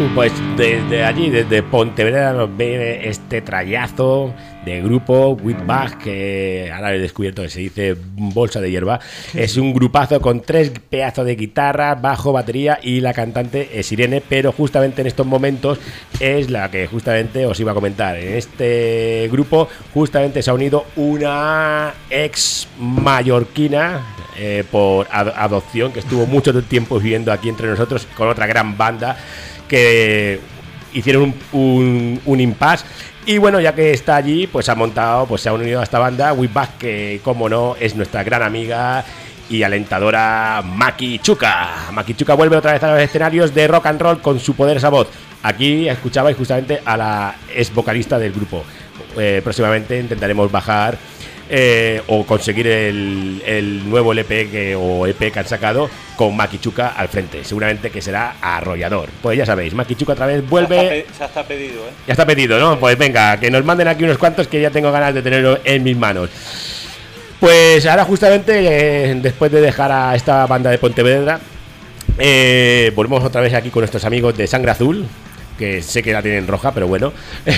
[SPEAKER 5] pues desde allí, desde Pontevedra, nos ve este trayazo de grupo Whitbag, que ahora he descubierto que se dice bolsa de hierba. Es un grupazo con tres pedazos de guitarra, bajo, batería, y la cantante es Irene, pero justamente en estos momentos es la que justamente os iba a comentar. En este grupo justamente se ha unido una ex mallorquina eh, por ad- adopción, que estuvo mucho tiempo viviendo aquí entre nosotros, con otra gran banda que hicieron un, un, un impasse. Y bueno, ya que está allí, pues ha montado, pues se ha unido a esta banda Whitbag, que como no es nuestra gran amiga y alentadora Maki Chuka. Maki Chuka vuelve otra vez a los escenarios de rock and roll con su poderosa voz. Aquí escuchabais justamente a la ex vocalista del grupo. Eh, próximamente intentaremos bajar eh, o conseguir el, el nuevo L P que, o E P que han sacado con Maki Chuka al frente. Seguramente que será arrollador. Pues ya sabéis, Maki Chuka otra vez vuelve.
[SPEAKER 11] Ya está, pe- ya está pedido, ¿eh?
[SPEAKER 5] Ya está pedido, ¿no? Pues venga, que nos manden aquí unos cuantos, que ya tengo ganas de tenerlo en mis manos. Pues ahora justamente, eh, después de dejar a esta banda de Pontevedra, eh, volvemos otra vez aquí con nuestros amigos de Sangre Azul, que sé que la tienen roja, pero bueno.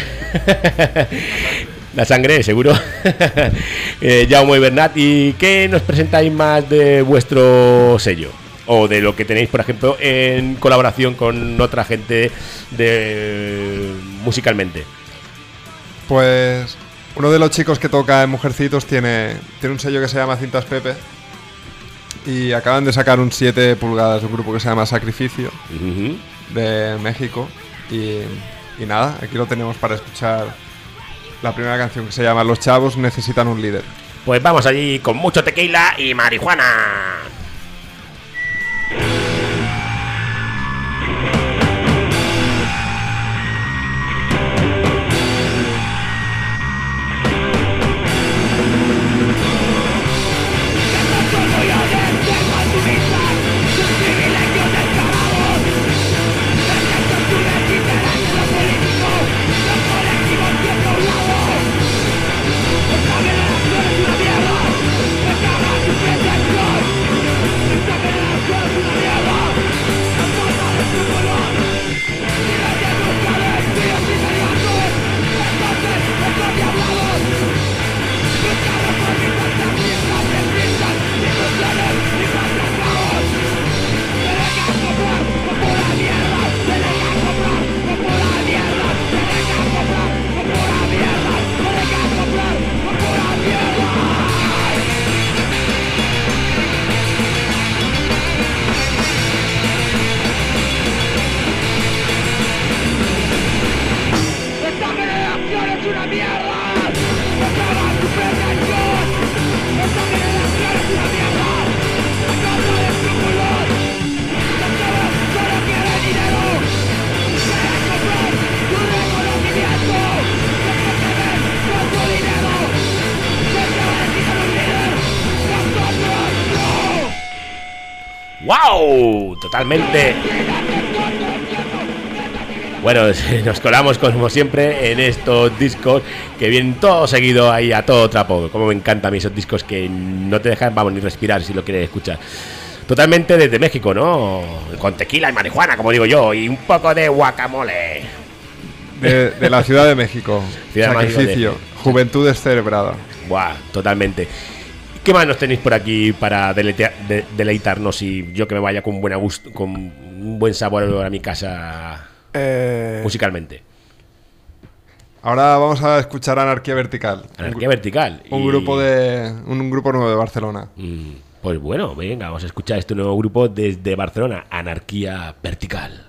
[SPEAKER 5] La sangre, seguro. eh, Jaume y Bernat. ¿Y qué nos presentáis más de vuestro sello? O de lo que tenéis, por ejemplo, en colaboración con otra gente de musicalmente.
[SPEAKER 9] Pues uno de los chicos que toca en Mujercitos tiene, tiene un sello que se llama Cintas Pepe. Y acaban de sacar un siete pulgadas, un grupo que se llama Sacrificio, uh-huh, de México. Y, y nada, aquí lo tenemos para escuchar la primera canción, que se llama Los chavos necesitan un líder.
[SPEAKER 5] Pues vamos allí con mucho tequila y marihuana. ¡Wow! Totalmente. Bueno, nos colamos como siempre en estos discos que vienen todo seguido ahí a todo trapo. Como me encantan a mí esos discos que no te dejan, vamos, ni respirar si lo quieres escuchar. Totalmente desde México, ¿no? Con tequila y marihuana, como digo yo, y un poco de guacamole.
[SPEAKER 9] De, de la Ciudad de México.
[SPEAKER 5] Ciudad
[SPEAKER 9] Sacrificio.
[SPEAKER 5] De...
[SPEAKER 9] Juventud descerebrada.
[SPEAKER 5] Buah, totalmente. ¿Qué más nos tenéis por aquí para deletea, de, deleitarnos y yo que me vaya con, buena gusto, con un buen sabor a mi casa eh... musicalmente?
[SPEAKER 9] Ahora vamos a escuchar Anarquía Vertical.
[SPEAKER 5] Anarquía un, Vertical.
[SPEAKER 9] Un y... grupo de un grupo nuevo de Barcelona.
[SPEAKER 5] Mm, pues bueno, venga, vamos a escuchar este nuevo grupo desde Barcelona, Anarquía Vertical.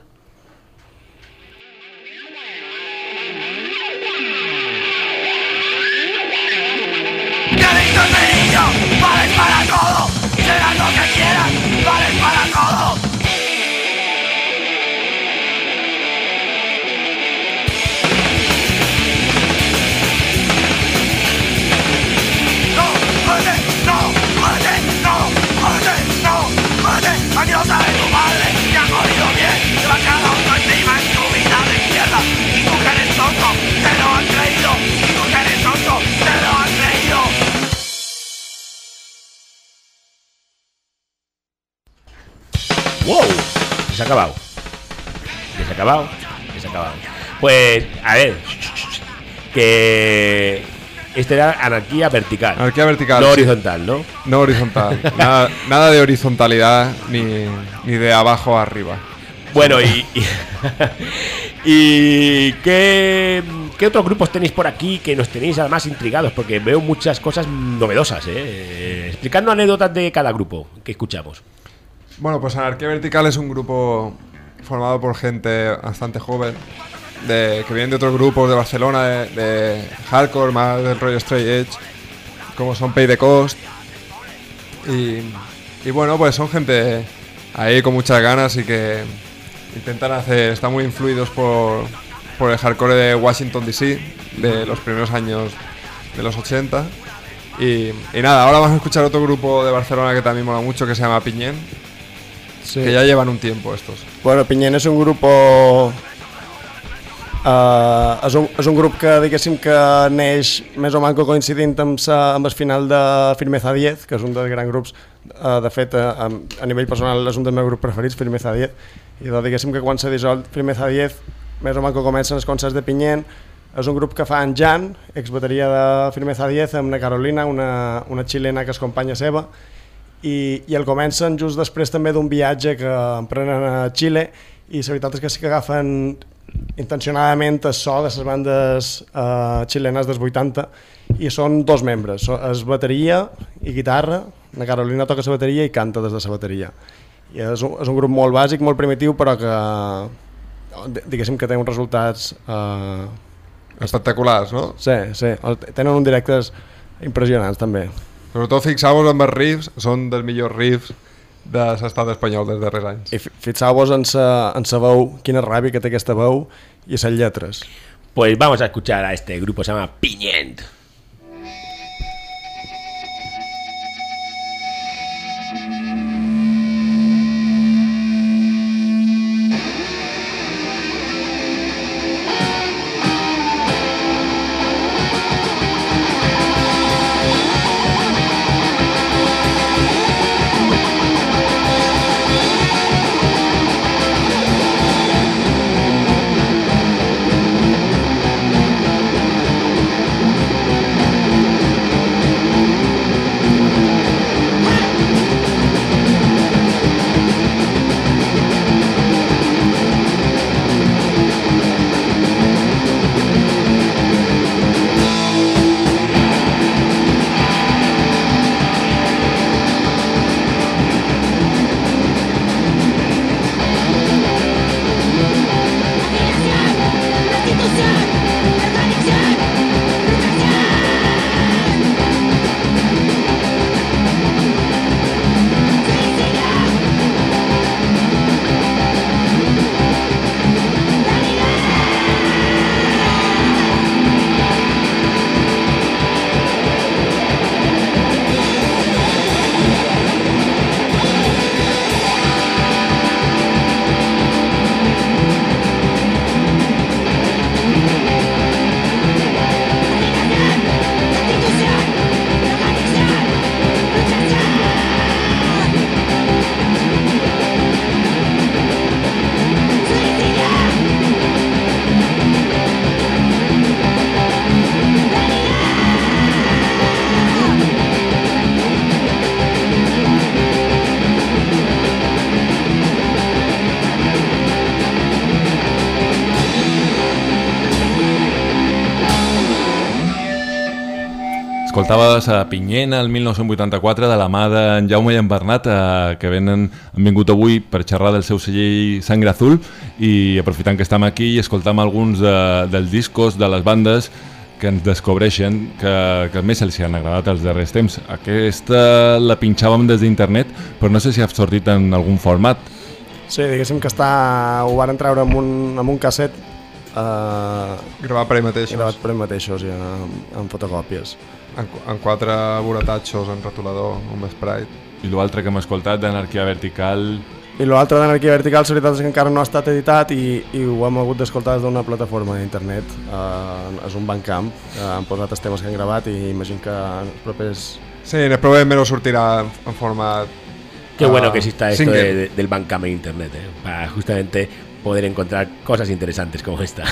[SPEAKER 8] Vales para todo, serás lo que quieras, vales para todo. No, muerte, no, muerte, no, muerte, no, muerte. Aquí no sabe tu madre, te ha jodido bien, te va a quedar autoestima en tu vida de mierda. Y tú que eres tonto, te lo han creído. Y tú que eres tonto, te lo han creído.
[SPEAKER 5] ¡Wow! Se ha acabado. Se ha acabado. se acaban. Pues, a ver, que este era anarquía vertical.
[SPEAKER 9] Anarquía vertical.
[SPEAKER 5] No
[SPEAKER 9] sí.
[SPEAKER 5] horizontal, ¿no?
[SPEAKER 9] No horizontal. nada, nada de horizontalidad ni, ni de abajo a arriba.
[SPEAKER 5] Bueno, y, y, y ¿qué, ¿qué otros grupos tenéis por aquí que nos tenéis además intrigados? Porque veo muchas cosas novedosas, ¿eh? Eh, explicadnos anécdotas de cada grupo que escuchamos.
[SPEAKER 9] Bueno, pues Anarquía Vertical es un grupo formado por gente bastante joven, de, que vienen de otros grupos de Barcelona, de, de hardcore, más del rollo straight edge, como son Pay the Cost. Y, y bueno, pues son gente ahí con muchas ganas y que intentan hacer, están muy influidos por, por el hardcore de Washington D C, de los primeros años de los ochenta. Y, y nada, ahora vamos a escuchar otro grupo de Barcelona que también mola mucho, que se llama Pinyent, sí. Que ya llevan un tiempo estos.
[SPEAKER 10] Bueno, Pinyent és un grup uh, és, un, és un grup que diguéssim que neix més o manco coincidint amb, sa, amb el final de Firmeza diez, que és un dels grans grups, uh, de fet a, a nivell personal és un dels meus grups preferits, Firmeza diez, i doncs, diguéssim que quan s'ha dissolt Firmeza diez més o manco comencen els concerts de Pinyent. És un grup que fa en Jan, exbateria de Firmeza diez, amb una Carolina, una, una xilena que és companya seva, i, i el comencen just després també d'un viatge que emprenen a Xile, i la veritat és que sí que agafen intencionadament el so de les bandes uh, xilenes dels vuitanta, i són dos membres, so, és bateria i guitarra, la Carolina toca la bateria i canta des de la bateria. I és un, és un grup molt bàsic, molt primitiu, però que diguéssim que té uns resultats uh,
[SPEAKER 9] espectaculars, no?
[SPEAKER 10] Sí, sí, tenen uns directes impressionants també.
[SPEAKER 9] Sobretot fixeu-vos en els riffs, són dels millors riffs de l'estat espanyol dels darrers anys.
[SPEAKER 10] I fixeu-vos en sa, en sa veu, quina ràbia que té aquesta veu, i les lletres.
[SPEAKER 5] Pues vamos a escuchar a este grupo, se llama Pinyent.
[SPEAKER 3] Escoltaves a Pinyent el mil nou-cents vuitanta-quatre de la mà d'en Jaume i en Bernat, eh, que venen, han vingut avui per xerrar del seu segell Sangre Azul, i aprofitant que estem aquí i escoltam alguns de, dels discos de les bandes que ens descobreixen que, que més els han agradat els darrers temps. Aquesta la pinxàvem des d'internet, però no sé si ha sortit en algun format.
[SPEAKER 10] Sí, diguéssim que està, ho van treure amb un, amb un casset eh,
[SPEAKER 9] gravat per ells mateixos,
[SPEAKER 10] gravat per ells mateixos i en, en fotocòpies.
[SPEAKER 9] En, en quatre boratatxos, en retolador, amb Sprite.
[SPEAKER 3] I l'altre que hem escoltat d'Anarquia Vertical...
[SPEAKER 10] I l'altre d'Anarquia Vertical, la veritat és que encara no ha estat editat i, i ho hem hagut d'escoltar des d'una plataforma d'internet. Uh, és un Bandcamp, uh, han posat els temes que han gravat i imagino que en els propers...
[SPEAKER 9] Sí, en el probablement ho sortirà en format
[SPEAKER 5] Qué bueno que exista esto
[SPEAKER 9] single.
[SPEAKER 5] de, de, del Bandcamp en internet, ¿eh? Para justamente poder encontrar cosas interesantes como esta.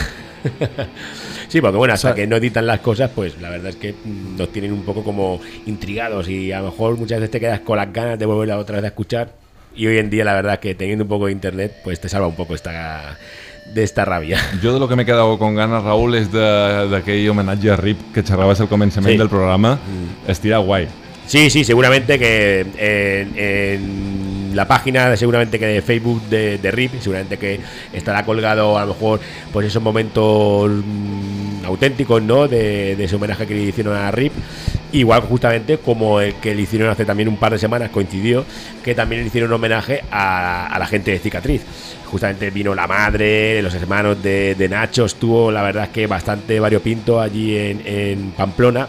[SPEAKER 5] Sí, porque bueno, hasta que no editan las cosas, pues la verdad es que nos tienen un poco como intrigados y a lo mejor muchas veces te quedas con las ganas de volverla otra vez a escuchar. Y hoy en día la verdad es que teniendo un poco de internet, pues te salva un poco esta de esta rabia.
[SPEAKER 3] Jo de lo que m'he quedat con ganes, Raúl, és d'aquell homenatge a Rip que xerraves al començament
[SPEAKER 5] sí.
[SPEAKER 3] del programa.
[SPEAKER 5] Mm.
[SPEAKER 3] Estirà guai.
[SPEAKER 5] Sí, sí, seguramente que en, en la página, seguramente que de Facebook de, de Rip, seguramente que estará colgado a lo mejor pues esos momentos mmm, auténticos, ¿no? De, de ese homenaje que le hicieron a Rip. Igual justamente como el que le hicieron hace también un par de semanas, coincidió, que también le hicieron un homenaje a, a la gente de Cicatriz. Justamente vino la madre, los hermanos de, de Nacho, estuvo la verdad es que bastante variopinto allí en, en Pamplona.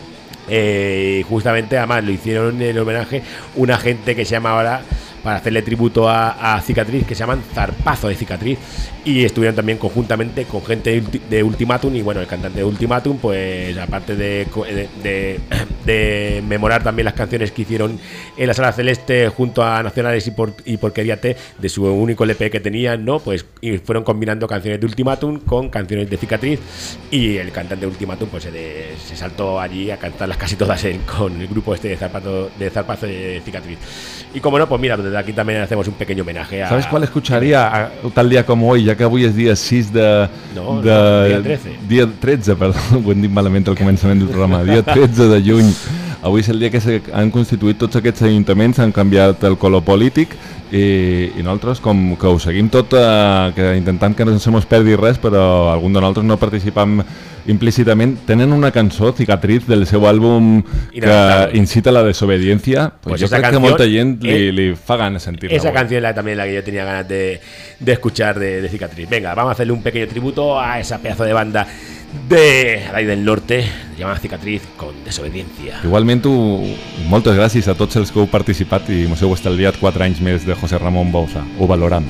[SPEAKER 5] Eh, justamente además lo hicieron en el homenaje una gente que se llama ahora, para hacerle tributo a, a Cicatriz, que se llaman Zarpazo de Cicatriz, y estuvieron también conjuntamente con gente de, de Ultimatum. Y bueno, el cantante de Ultimatum, pues aparte de, de, de, de memorar también las canciones que hicieron en la Sala Celeste junto a Nacionales y, por, y Porquería T, de su único L P que tenían, ¿no? Pues y fueron combinando canciones de Ultimatum con canciones de Cicatriz, y el cantante de Ultimatum pues se, de, se saltó allí a cantarlas casi todas en, con el grupo este de Zarpazo de, Zarpazo de Cicatriz. Y como no, pues mira, desde aquí también hacemos un pequeño homenaje a...
[SPEAKER 3] ¿Sabes cuál escucharia a, tal dia com avui, ja que avui és dia sis de...
[SPEAKER 5] No,
[SPEAKER 3] de
[SPEAKER 5] no, dia tretze.
[SPEAKER 3] Dia tretze, perdó, ho hem dit malament al començament del programa. Dia tretze de juny. Avui és el dia que s'han constituït tots aquests ajuntaments, han canviat el color polític i, i nosaltres, com que ho seguim tot, eh, que intentant que no se mos perdi res, però algun de nosaltres no participam implícitament, tenen una cançó, Cicatriz, del seu àlbum que incita a la desobediencia. Pues, pues jo crec canción, que molta gent li, eh, li fa ganas sentir-la.
[SPEAKER 5] Esa canción es la, también la que yo tenía ganas de, de escuchar de, de Cicatriz. Venga, vamos a hacerle un pequeño tributo a esa pedazo de banda de ahí del norte, llamada Cicatriz, con Desobediencia.
[SPEAKER 3] Igualment, moltes gràcies a tots els que heu participat i mos heu estalviat quatre anys més de José Ramón Bouza. Ho valorem.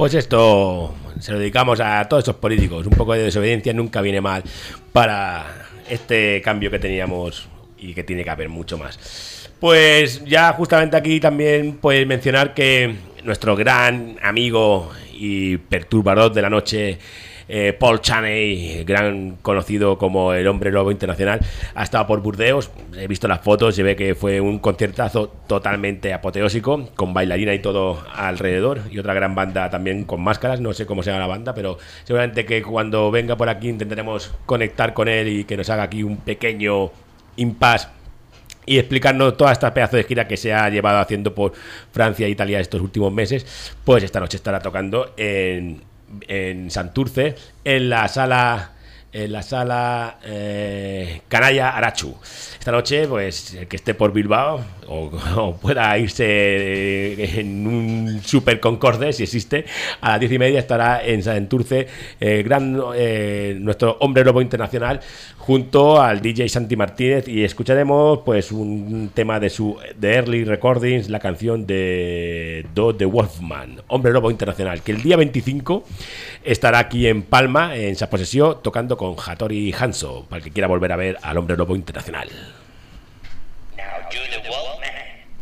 [SPEAKER 5] Pues esto se lo dedicamos a todos estos políticos. Un poco de desobediencia nunca viene mal para este cambio que teníamos y que tiene que haber mucho más. Pues ya justamente aquí también pues mencionar que nuestro gran amigo y perturbador de la noche, Eh, Paul Chaney, gran conocido como el Hombre Lobo Internacional, ha estado por Burdeos. He visto las fotos, se ve que fue un conciertazo totalmente apoteósico, con bailarina y todo alrededor, y otra gran banda también con máscaras. No sé cómo se llama la banda, pero seguramente que cuando venga por aquí intentaremos conectar con él y que nos haga aquí un pequeño impasse y explicarnos toda esta pedazo de gira que se ha llevado haciendo por Francia e Italia estos últimos meses. Pues esta noche estará tocando en en Santurce, en la sala en la sala eh, Canalla Arachu. Esta noche, pues, el que esté por Bilbao o, o pueda irse en un Super Concorde, si existe, a las diez y media estará en Santurce eh, gran, eh, nuestro Hombre Lobo Internacional junto al D J Santi Martínez, y escucharemos pues un tema de su de Early Recordings, la canción de Do the Wolfman, Hombre Lobo Internacional, que el día veinticinco estará aquí en Palma, en Sa Possessió, tocando con Hattori Hanzo, para el que quiera volver a ver al Hombre Lobo Internacional.
[SPEAKER 13] Now do the Wolfman.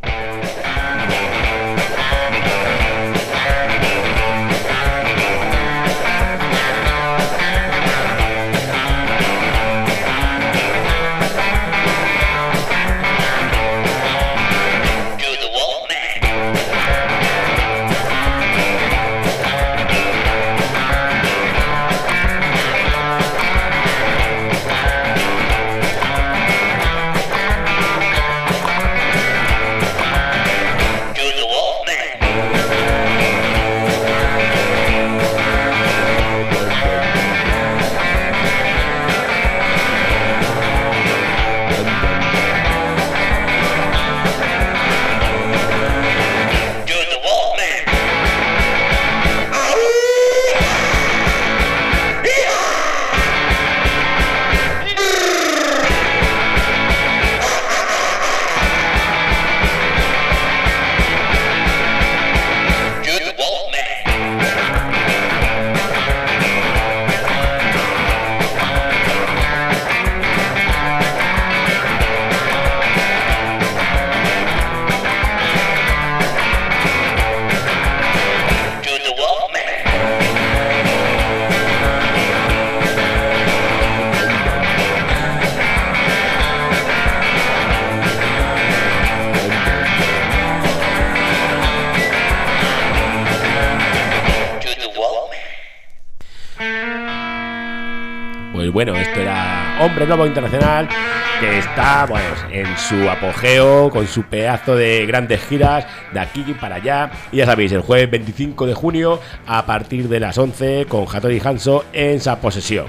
[SPEAKER 5] Bueno, esto era Hombre Lobo Internacional, que está, bueno, en su apogeo, con su pedazo de grandes giras de aquí para allá. Y ya sabéis, el jueves veinticinco de junio a partir de las once con Hattori Hanzo en Sa Possessió.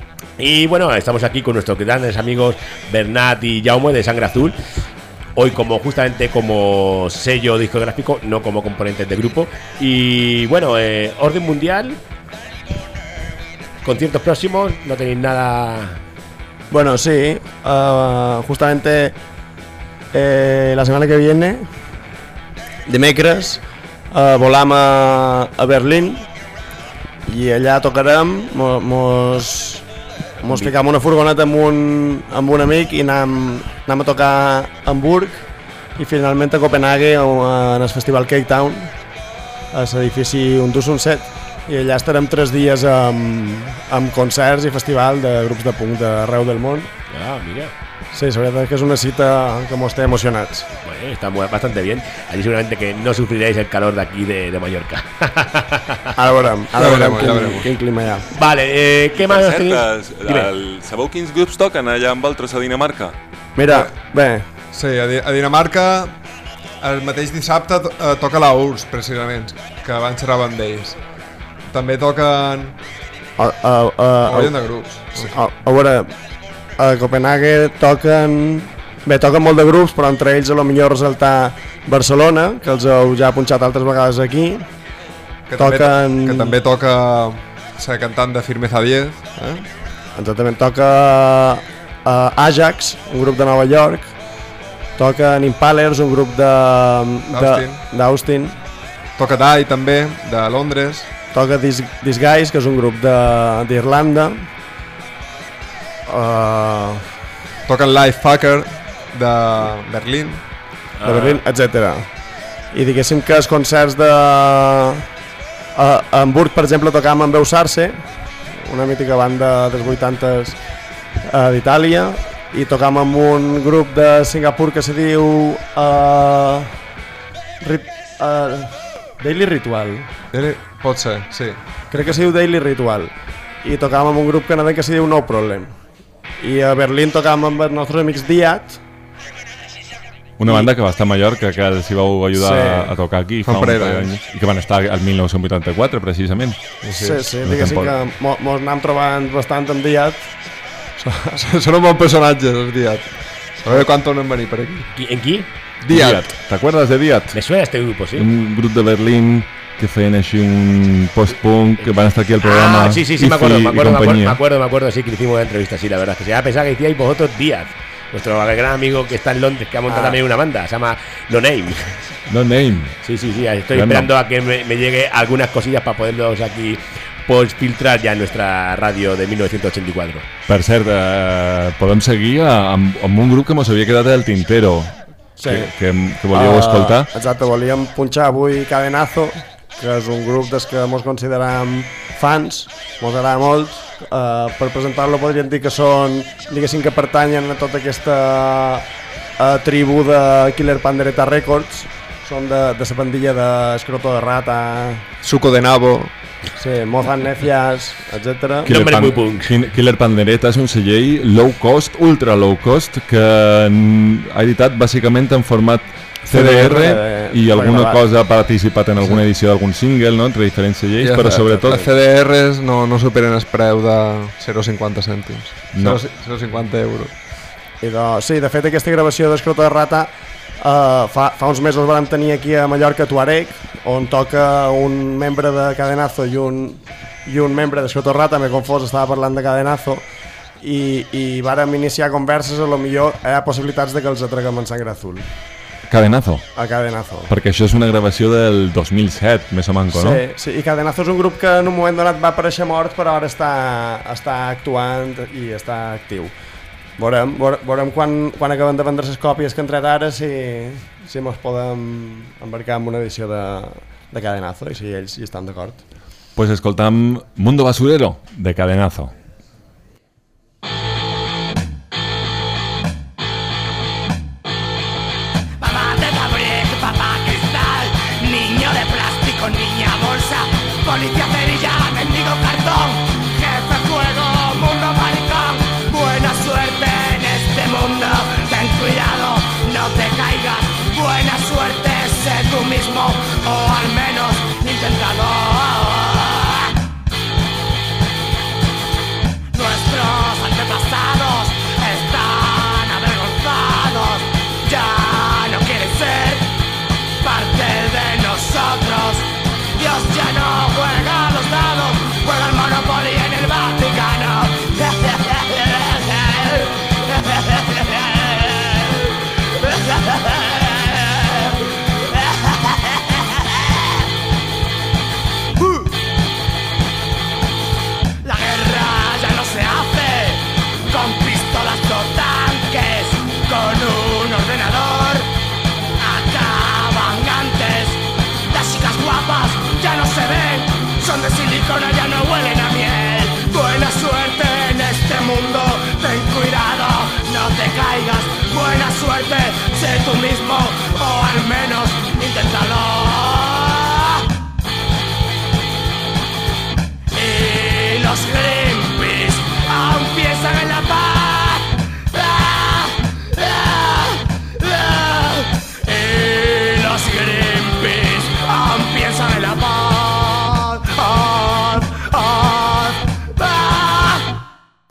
[SPEAKER 5] Y bueno, estamos aquí con nuestros grandes amigos Bernat y Jaume de Sangre Azul. Hoy como justamente como sello discográfico, no como componentes de grupo. Y bueno, eh, orden mundial, conciertos próximos, no tenéis nada.
[SPEAKER 10] Bueno, sí, uh, justamente eh, la semana que viene, dimecres, uh, volam a, a Berlín i allà tocarem, mos, mos, mos ficam una furgoneta amb un, amb un amic i anem, anem a tocar a Hamburg i finalment a Copenhague en el festival Cake Town, a l'edifici Undussunset. I allà estarem tres dies amb, amb concerts i festival de grups de punk d'arreu del món.
[SPEAKER 5] Ah, mira.
[SPEAKER 10] Sí, la verdad es que es una cita que nos tiene emocionados.
[SPEAKER 5] Bueno, está bastante bien. Allí seguramente que no sufriréis el calor de aquí de, de Mallorca.
[SPEAKER 10] Ara veurem, ara veurem quin, quin clima hi ha.
[SPEAKER 5] Vale, eh, què més tenim?
[SPEAKER 3] El, sabeu quins grups toquen allà amb altres a Dinamarca?
[SPEAKER 10] Mira, bé.
[SPEAKER 9] Sí, a, a Dinamarca el mateix dissabte eh, toca la U R S S, precisament, que van xerrar amb ells. També toquen...
[SPEAKER 10] A, a, a, a,
[SPEAKER 9] de grups.
[SPEAKER 10] Sí. A, a veure, a Copenhague toquen... Bé, toquen molt de grups, però entre ells a lo millor resaltar Barcelona, que els heu ja punxat altres vegades aquí.
[SPEAKER 9] Que, toquen... també, que també toca la cantant de Firmeza diez. Eh?
[SPEAKER 10] Exactament, toca uh, Ajax, un grup de Nova York. Toquen Impalers, un grup d'Austin.
[SPEAKER 9] Toca Dai també, de Londres.
[SPEAKER 10] toca Dis Disguise, que és un grup d'Irlanda. Uh...
[SPEAKER 9] Toquen Lifefucker de Berlín.
[SPEAKER 10] De Berlín, ah. etcètera. I diguéssim que els concerts de... A Hamburg, per exemple, tocàvem amb Beusarse, una mítica banda dels vuitantes d'Itàlia, i tocàvem amb un grup de Singapur que se diu uh, Rit uh, Daily Ritual.
[SPEAKER 9] Daily... Pot ser, sí.
[SPEAKER 10] Crec que se diu Daily Ritual. I tocàvem amb un grup canadenc que se diu No Problem. I a Berlín tocàvem amb els nostres amics Diat.
[SPEAKER 3] Una banda que va estar a Mallorca, que s'hi vau ajudar sí. a tocar aquí fa un parell d'anys, i que van estar al mil nou-cents vuitanta-quatre, precisament.
[SPEAKER 10] Sí, sí, sí diguéssim que mos anàvem trobant bastant amb Diat.
[SPEAKER 9] Són un bon personatge, els Diat. A veure quan tornen a venir per aquí.
[SPEAKER 5] ¿En qui?
[SPEAKER 9] Diat.
[SPEAKER 3] ¿Te de Diat?
[SPEAKER 5] Me suena este grupo, sí.
[SPEAKER 3] Un grup de Berlín que feien així un post-punk, que van estar aquí al programa.
[SPEAKER 5] Ah, sí, sí, sí, me acuerdo, me acuerdo, me acuerdo, me acuerdo, me acuerdo, sí, que hicimos una entrevista, sí, la verdad, que se iba a pensar que decíais vosotros Diat, nuestro gran amigo que está en Londres, que ha montado ah. también una banda, se llama No Name.
[SPEAKER 3] No Name.
[SPEAKER 5] Sí, sí, sí, estoy Gran esperando no. a que me, me llegue algunas cosillas para poderlos aquí pues, filtrar ya en nuestra radio de mil novecientos ochenta-quatre.
[SPEAKER 3] Per cert, eh, podem seguir amb, amb un grup que mos havia quedat al tintero, sí. que, que, que volíeu uh, escoltar.
[SPEAKER 10] Exacte, volíem punxar avui Cadenazo, que és un grup des que ens considerem fans, ens agrada molt. Uh, per presentar-lo podríem dir que són, diguéssim que pertanyen a tota aquesta uh, tribu de Killer Pandereta Records. Són de, de la pandilla de Escroto de Rata,
[SPEAKER 9] Suco de Nabo,
[SPEAKER 10] sí, Mozart Necias, etcètera.
[SPEAKER 3] Killer, Pan Killer Pandereta és un segell low cost, ultra low cost, que ha editat bàsicament en format C D R i alguna cosa ha participat en alguna edició d'algun single, no? Entre diferents segells, però sobretot...
[SPEAKER 9] Els C D Rs no, no superen el preu de zero coma cinquanta cèntims, no. zero coma cinquanta euros.
[SPEAKER 10] I de, sí, de fet aquesta gravació d'Escroto de Rata uh, fa, fa uns mesos vam tenir aquí a Mallorca Tuareg, on toca un membre de Cadenazo i un, i un membre d'Escroto de Rata, m'he confós, estava parlant de Cadenazo, i, i vàrem iniciar converses, a lo millor hi ha possibilitats de que els atraguem en Sangre Azul.
[SPEAKER 3] Cadenazo.
[SPEAKER 10] A Cadenazo.
[SPEAKER 3] Perquè això és una gravació del dos mil set, més o manco, no?
[SPEAKER 10] Sí, sí, i Cadenazo és un grup que en un moment donat va aparèixer mort, però ara està, està actuant i està actiu. Veurem, veurem quan, quan acabem de vendre les còpies que han tret ara si, si ens podem embarcar en una edició de, de Cadenazo i si ells hi estan d'acord.
[SPEAKER 3] Pues escoltam Mundo Basurero, de Cadenazo.
[SPEAKER 8] Niña bolsa, policía cerilla, mendigo cartón, jefe fuego, mundo maricón. Buena suerte en este mundo, ten cuidado, no te caigas. Buena suerte, sé tú mismo, o al menos inténtalo. Nuestros antepasados están avergonzados, ya no quieren ser parte de nosotros. Dios ya no juega a los dados, juega el Monopoly en el Vaticano. La guerra ya no se hace con pistolas o tanques, con un ordenador acaban antes. Las chicas guapas ya no se ven, son de silicona, ya no huelen a miel. Buena suerte en este mundo, ten cuidado, no te caigas. Buena suerte, sé tú mismo, o al menos inténtalo. Y los Greenpeace aún piensan en la paz. Ah, ah, ah. Y los Greenpeace aún piensan en la paz. Ah, ah, ah.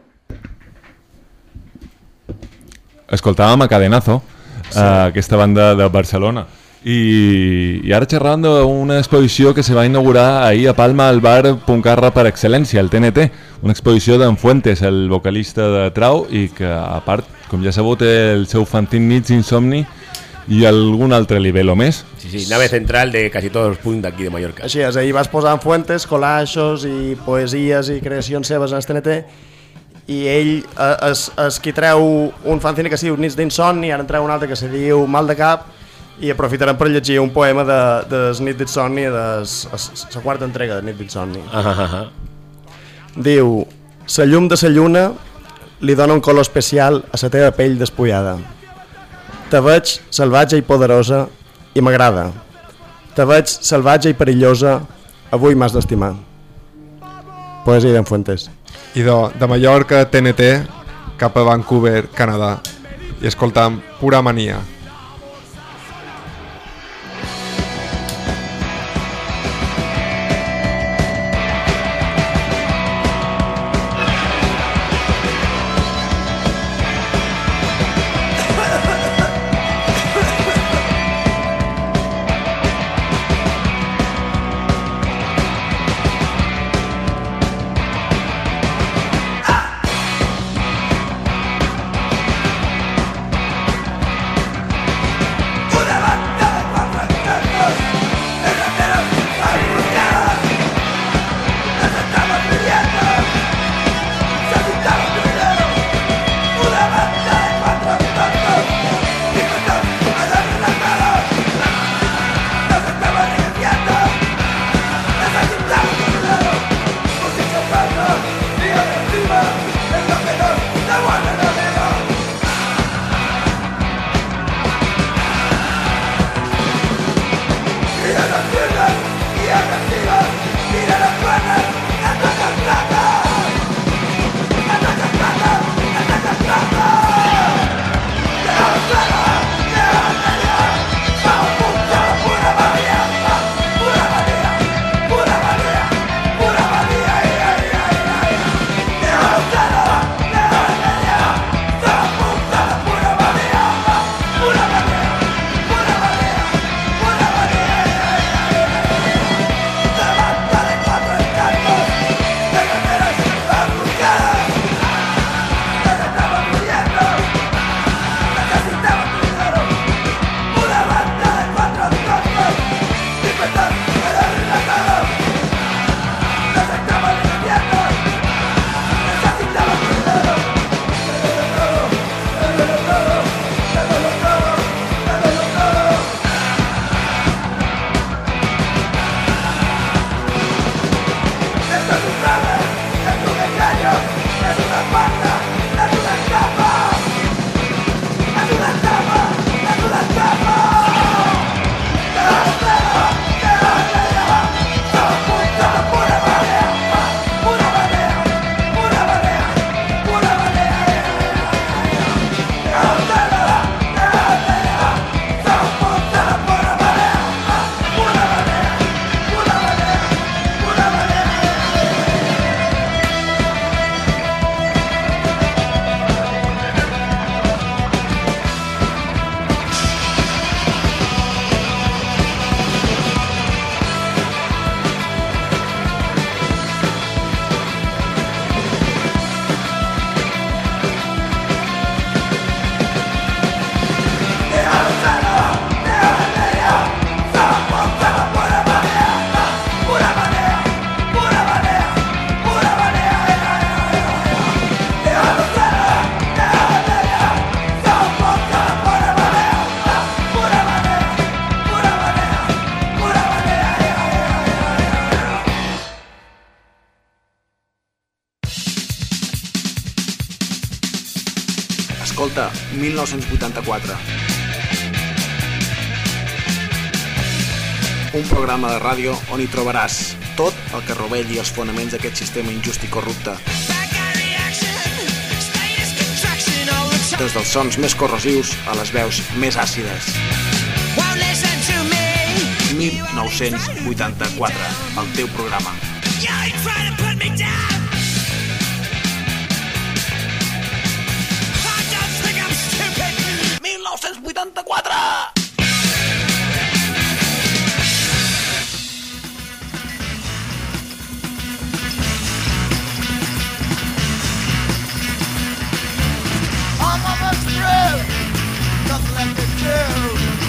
[SPEAKER 3] Escoltàvem a Cadenazo, sí. uh, aquesta banda de Barcelona, i, i ara xerrant d'una exposició que se va inaugurar ahir a Palma al bar Puncarra per excel·lència, el T N T, una exposició d'en Fuentes, el vocalista de Trau, i que a part, com ja sabeu, té el seu Fantin Nits Insomni I algun altre nivell o més?
[SPEAKER 5] Sí, sí, nave central de quasi tots els punts d'aquí de Mallorca.
[SPEAKER 10] Així és, ahir vas posar en Fuentes, collaixos i poesies i creacions seves en el T N T, i ell és, és qui treu un fanzine que es diu Nits d'insomni, ara en treu un altre que se diu Mal de cap, i aprofitarem per llegir un poema de, de Nit d'insomni, de la quarta entrega de Nit d'insomni.
[SPEAKER 5] Ah, ah, ah.
[SPEAKER 10] Diu: la llum de la lluna li dona un color especial a la teva pell despullada. Te veig salvatge i poderosa i m'agrada. Te veig salvatge i perillosa, avui m'has d'estimar. Poesia d'en Fuentes.
[SPEAKER 9] I de, de Mallorca, T N T, cap a Vancouver, Canadà, i escoltam Pura Mania.
[SPEAKER 14] Escolta, mil nou-cents vuitanta-quatre. Un programa de ràdio on hi trobaràs tot el que rovelli els fonaments d'aquest sistema injust i corrupte. Des dels sons més corrosius a les veus més àcides. mil nou-cents vuitanta-quatre, el teu programa. mil nou-cents vuitanta-quatre!
[SPEAKER 8] I'm almost through, nothing left to do.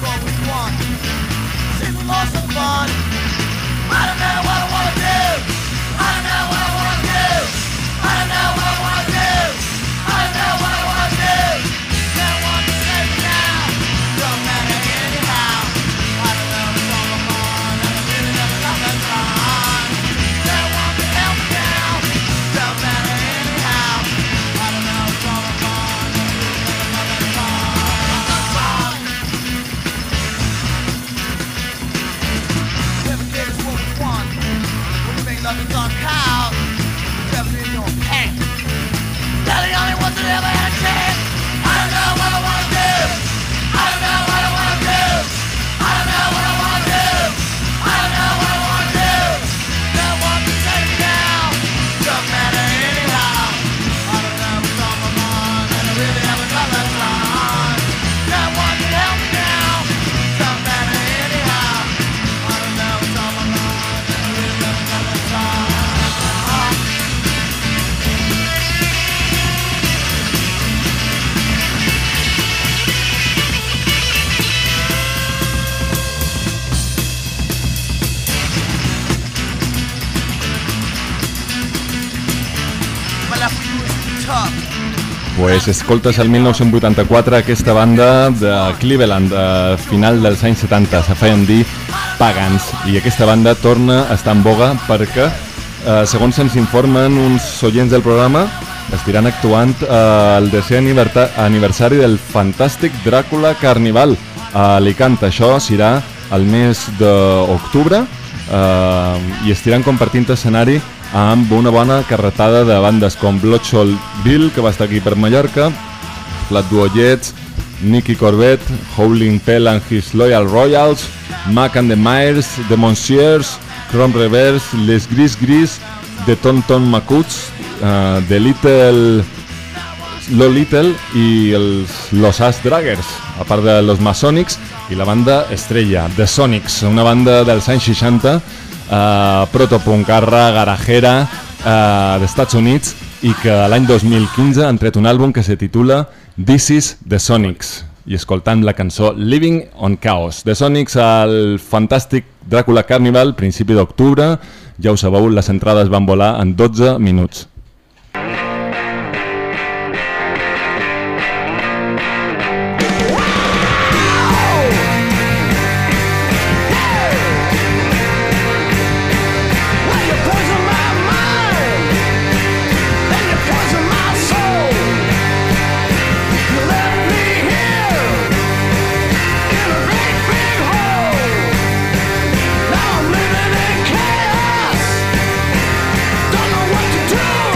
[SPEAKER 8] what we want. Seems we lost some fun. I don't know what I wanna do. I don't know what I wanna do. I don't know what I wanna do. I don't know what I wanna do. Don't want to save me now. Don't matter anyhow. I don't know what's on my mind. And I really never got that time. Don't want to help me now. Don't matter anyhow. I don't know what's on my mind. And I really never got that time. Never give us what we want. When we make love it's on cows. Definitely in your pants. They're the only ones that ever had a chance. I don't know what I wanna do. I don't know what I wanna do. I don't know what I wanna do. I don't know what I wanna do. Don't want to take me down. Don't matter anyhow. I don't know what's on my mind. And I really haven't got that time. Don't want to help me now. Don't matter anyhow. I don't know what's on my mind. And I really haven't got that time. My life for you is tough.
[SPEAKER 3] Pues escoltes el mil nou-cents vuitanta-quatre aquesta banda de Cleveland, a final dels anys setanta, se feien dir Pagans, i aquesta banda torna a estar en boga perquè, eh, segons se'ns informen uns oients del programa, estiran actuant eh, el desè aniverta- aniversari del fantàstic Dràcula Carnival a Alicante. Això serà el mes d'octubre eh, i estiran compartint escenari amb una bona carretada de bandes com Bloodshot Bill, que va estar aquí per Mallorca, Flat Duo Jets, Nicky Corbett, Howling Pell and His Loyal Royals, Mac and the Myers, The Monsieurs, Chrome Reverse, Les Gris Gris, The Tonton Macuts, uh, The Little Lo Little i els Los Ass Draggers, a part de los Masonics i la banda estrella, The Sonics, una banda dels anys seixanta, Uh, protopuncarra, garajera uh, d'Estats Units, i que l'any dos mil quinze han tret un àlbum que se titula This is The Sonics, i escoltant la cançó Living on Chaos. The Sonics al fantàstic Dràcula Carnival, principi d'octubre. Ja ho sabeu, les entrades van volar en dotze minuts.
[SPEAKER 8] Now I'm living in chaos. Don't know what to do.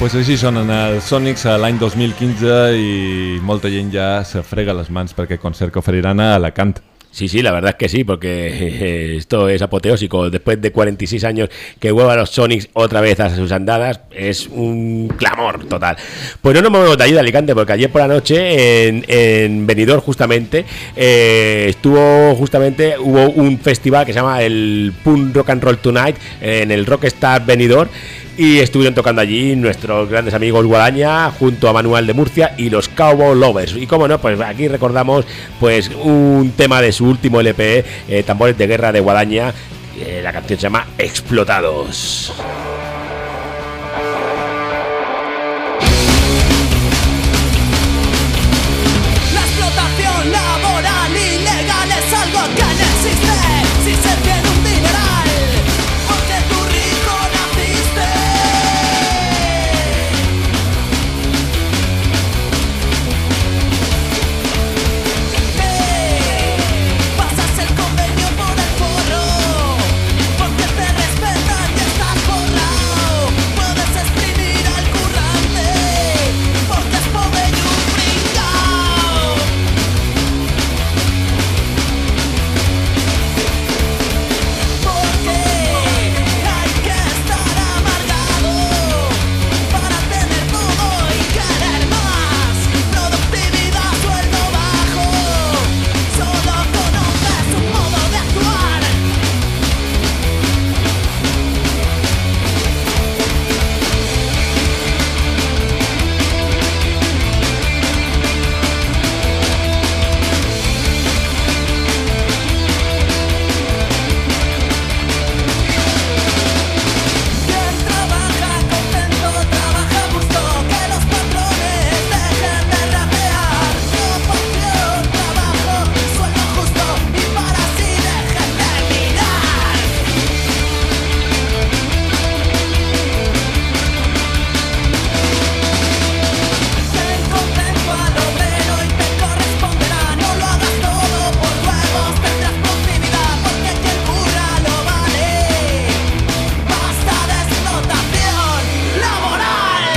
[SPEAKER 3] Pues així sonen els Sonics a l'any dos mil quinze i molta gent ja se frega les mans per aquest concert que oferiran a Alacant.
[SPEAKER 5] Sí, sí, la verdad es que sí, porque esto es apoteósico. Después de cuarenta y seis años que vuelvan los Sonics otra vez a sus andadas, es un clamor total. Pues no nos movemos de allí de Alicante, porque ayer por la noche en, en Benidorm justamente eh, estuvo justamente, hubo un festival que se llama el Punk Rock and Roll Tonight en el Rockstar Benidorm. Y estuvieron tocando allí nuestros grandes amigos Guadaña junto a Manuel de Murcia y los Cowboy Lovers. Y como no, pues aquí recordamos pues un tema de su último L P, eh, Tambores de Guerra de Guadaña. Eh, la canción se llama Explotados.
[SPEAKER 8] La explotación laboral ilegal es algo que no existe si se tiene un dineral, porque tú rico naciste. Pasas el convenio por el forro, porque te respetan y estás forrado. Puedes exprimir al currante, porque es pobre y un pringao. Porque hay que estar amargado para tener todo y querer más. Productividad, sueldo bajo, solo conoces un modo de actuar. Quien trabaja contento, trabaja a gusto, que los patrones dejen de rapear. Proporción, trabajo, sueldo justo y para así dejen de mirar. Ten contento al obrero y te corresponderá. No lo hagas todo por huevos, tendrás productividad, porque quien curra lo vale. Basta de explotación laboral.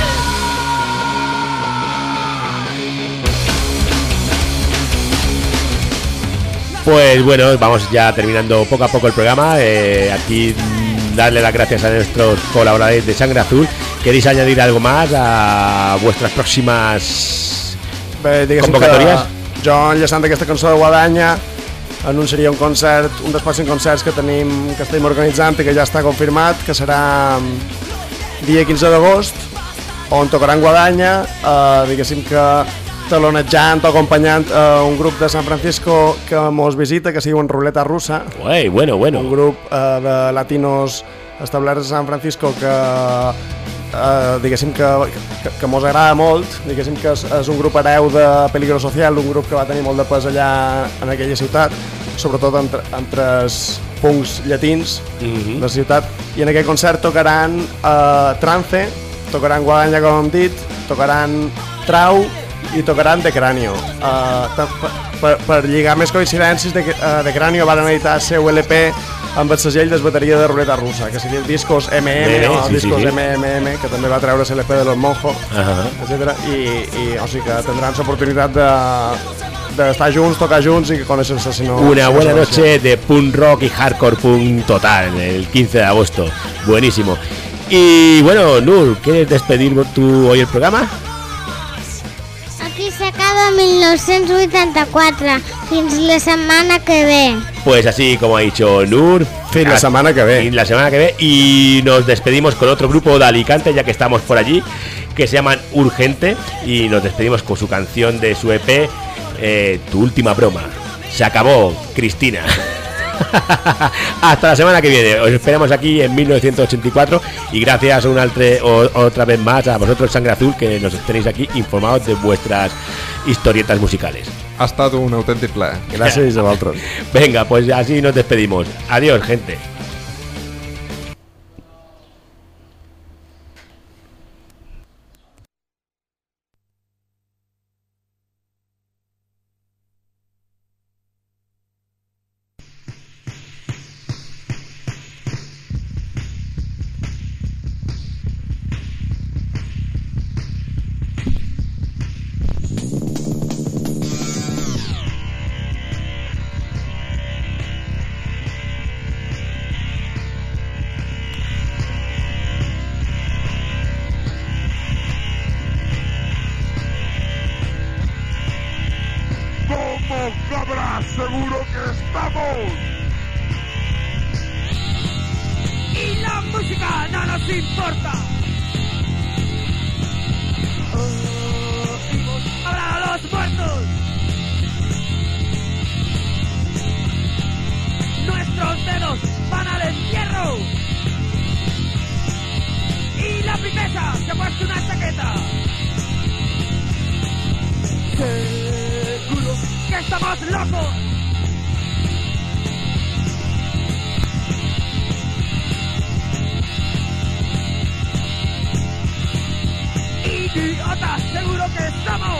[SPEAKER 5] Pues bueno, vamos ya terminando poco a poco el programa. Eh, aquí mm, darle las gracias a nuestros colaboradores de Sangre Azul. ¿Queréis añadir algo más a vuestras próximas
[SPEAKER 10] Bé, diguéssim
[SPEAKER 5] convocatorias?
[SPEAKER 10] que jo, enllaçant aquesta cançó de Guadanya, anunciaria un concert, un dels pròxims concerts que tenim, que estem organitzant i que ja està confirmat, que serà mm, dia quinze d'agost, on tocaran Guadanya, eh, diguéssim que talonejant o acompanyant eh, un grup de San Francisco que mos visita, que sigui un Ruleta Russa.
[SPEAKER 5] Ué, bueno, bueno.
[SPEAKER 10] Un grup eh, de latinos establerts a San Francisco que eh, diguéssim que, que, que mos agrada molt, diguéssim que és, és un grup hereu de Peligro Social, un grup que va tenir molt de pes allà en aquella ciutat, sobretot entre, entre els punks llatins
[SPEAKER 5] Mhm.
[SPEAKER 10] de la ciutat, i en aquest concert tocaran eh, Trance, tocaran Guadanya, com hem dit, tocaran Trau i tocaran De Cráneo. Uh, per, per, per lligar més coincidències, De, uh, de Cráneo van editar el seu L P amb el segell de bateria de Ruleta Russa, que seria el Discos M M,
[SPEAKER 5] Bé,
[SPEAKER 10] no?
[SPEAKER 5] sí,
[SPEAKER 10] el Discos
[SPEAKER 5] sí, sí.
[SPEAKER 10] M M M, que també va treure l'L P de Los Monjos,
[SPEAKER 5] Ajá.
[SPEAKER 10] etcètera. I, i o sigui que tindran l'oportunitat de d'estar junts, tocar junts i conèixer-se, si no...
[SPEAKER 5] Una
[SPEAKER 10] si no
[SPEAKER 5] buena
[SPEAKER 10] se
[SPEAKER 5] noche de punk rock y hardcore punk total, el quince de agosto. Buenísimo. Y bueno, Nur, ¿quieres despedir tú hoy el programa?
[SPEAKER 15] Aquí s'acaba mil nou-cents vuitanta-quatre. Fins la setmana que ve.
[SPEAKER 5] Pues así como ha dicho Nur,
[SPEAKER 10] Fin la semana que ve.
[SPEAKER 5] fin la semana que ve, y nos despedimos con otro grupo de Alicante, ya que estamos por allí, que se llaman Urgente, y nos despedimos con su canción de su E P, eh, Tu última broma. Se acabó, Cristina. Hasta la semana que viene. Os esperamos aquí en mil novecientos ochenta y cuatro, y gracias una altre, o, otra vez más a vosotros, Sangre Azul, que nos tenéis aquí informados de vuestras historietas musicales.
[SPEAKER 9] Ha estat un autèntic plaer.
[SPEAKER 10] Gràcies a vosaltres.
[SPEAKER 5] Venga, pues así nos despedimos. Adiós, gente.
[SPEAKER 4] seguro que estamos.
[SPEAKER 12] Y la música no nos importa. Oímos hablar a los muertos. Nuestros dedos van al entierro. Y la princesa se ha puesto una chaqueta. Seguro que estamos locos. Idiotas, seguro que estamos.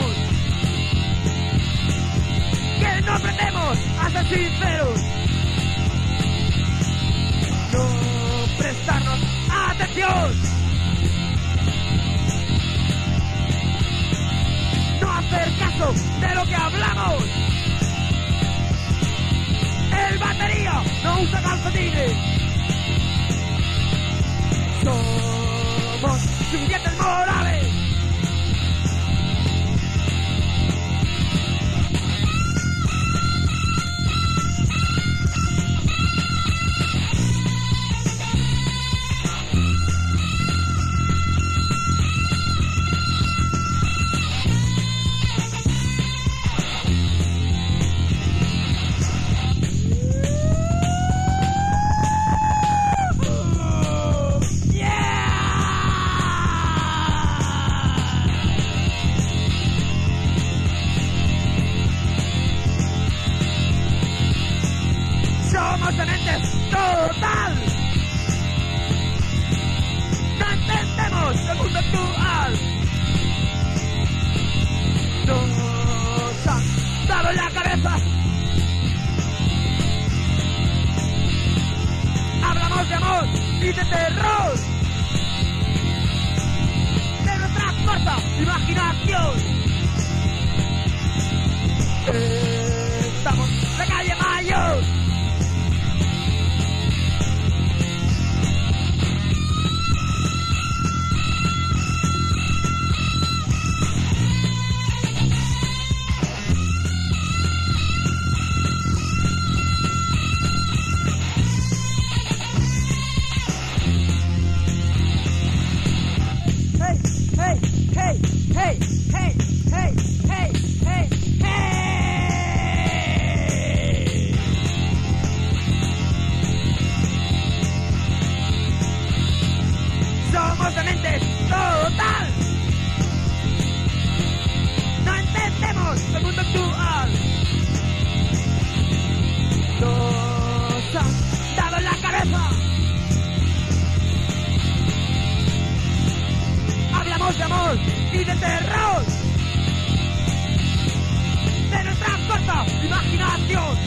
[SPEAKER 12] Que no aprendemos a ser sinceros. No prestarnos atención. No hacer caso de lo que hablamos. El batería no usa calcetines. Somos suficientes morales. Somos dementes total. No entendemos el mundo actual. Nos han dado en la cabeza. Hablamos de amor y de terror. De nuestra corta imaginación. Estamos en la calle Mayor. Hey, hey, hey, hey, hey, hey, hey, hey. Somos dementes total. No entendemos el mundo actual. Nos han dado en la cabeza. Hablamos de amor y de terror. De nuestra corta imaginación.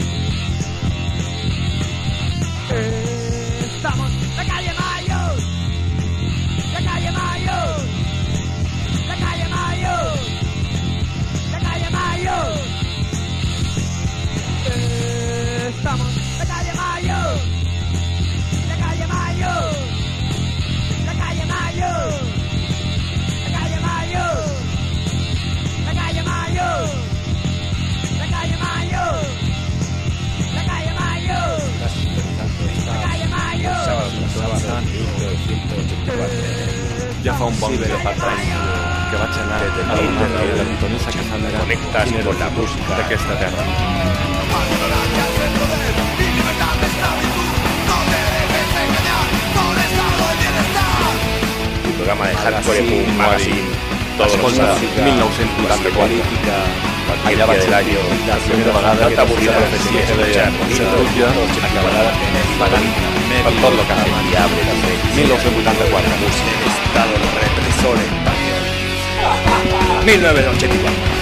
[SPEAKER 12] Estamos en la calle Mayor. La calle Mayor. La calle Mayor. La calle Mayor. Estamos en la calle Mayor. La calle Mayor. La calle Mayor. La calle Mayor. La calle Mayor. La calle Mayor. La calle Mayor. La calle Mayor.
[SPEAKER 3] Ja fa un bon dia per tant que vaig anar a una de la pitonissa que s'ha d'anar
[SPEAKER 5] Connectats con la música
[SPEAKER 3] d'aquesta terra.
[SPEAKER 5] El programa de Hardcore Punk Magazine, todos los sábados,
[SPEAKER 3] mil nou-cents vuitanta-quatre, allà vaig ser la primera vegada que tenia la profecia de Jutge acabarà pagant per tot el que ha fet. mil nou-cents vuitanta-quatre.
[SPEAKER 5] Estado represor español. mil novecientos ochenta y cuatro.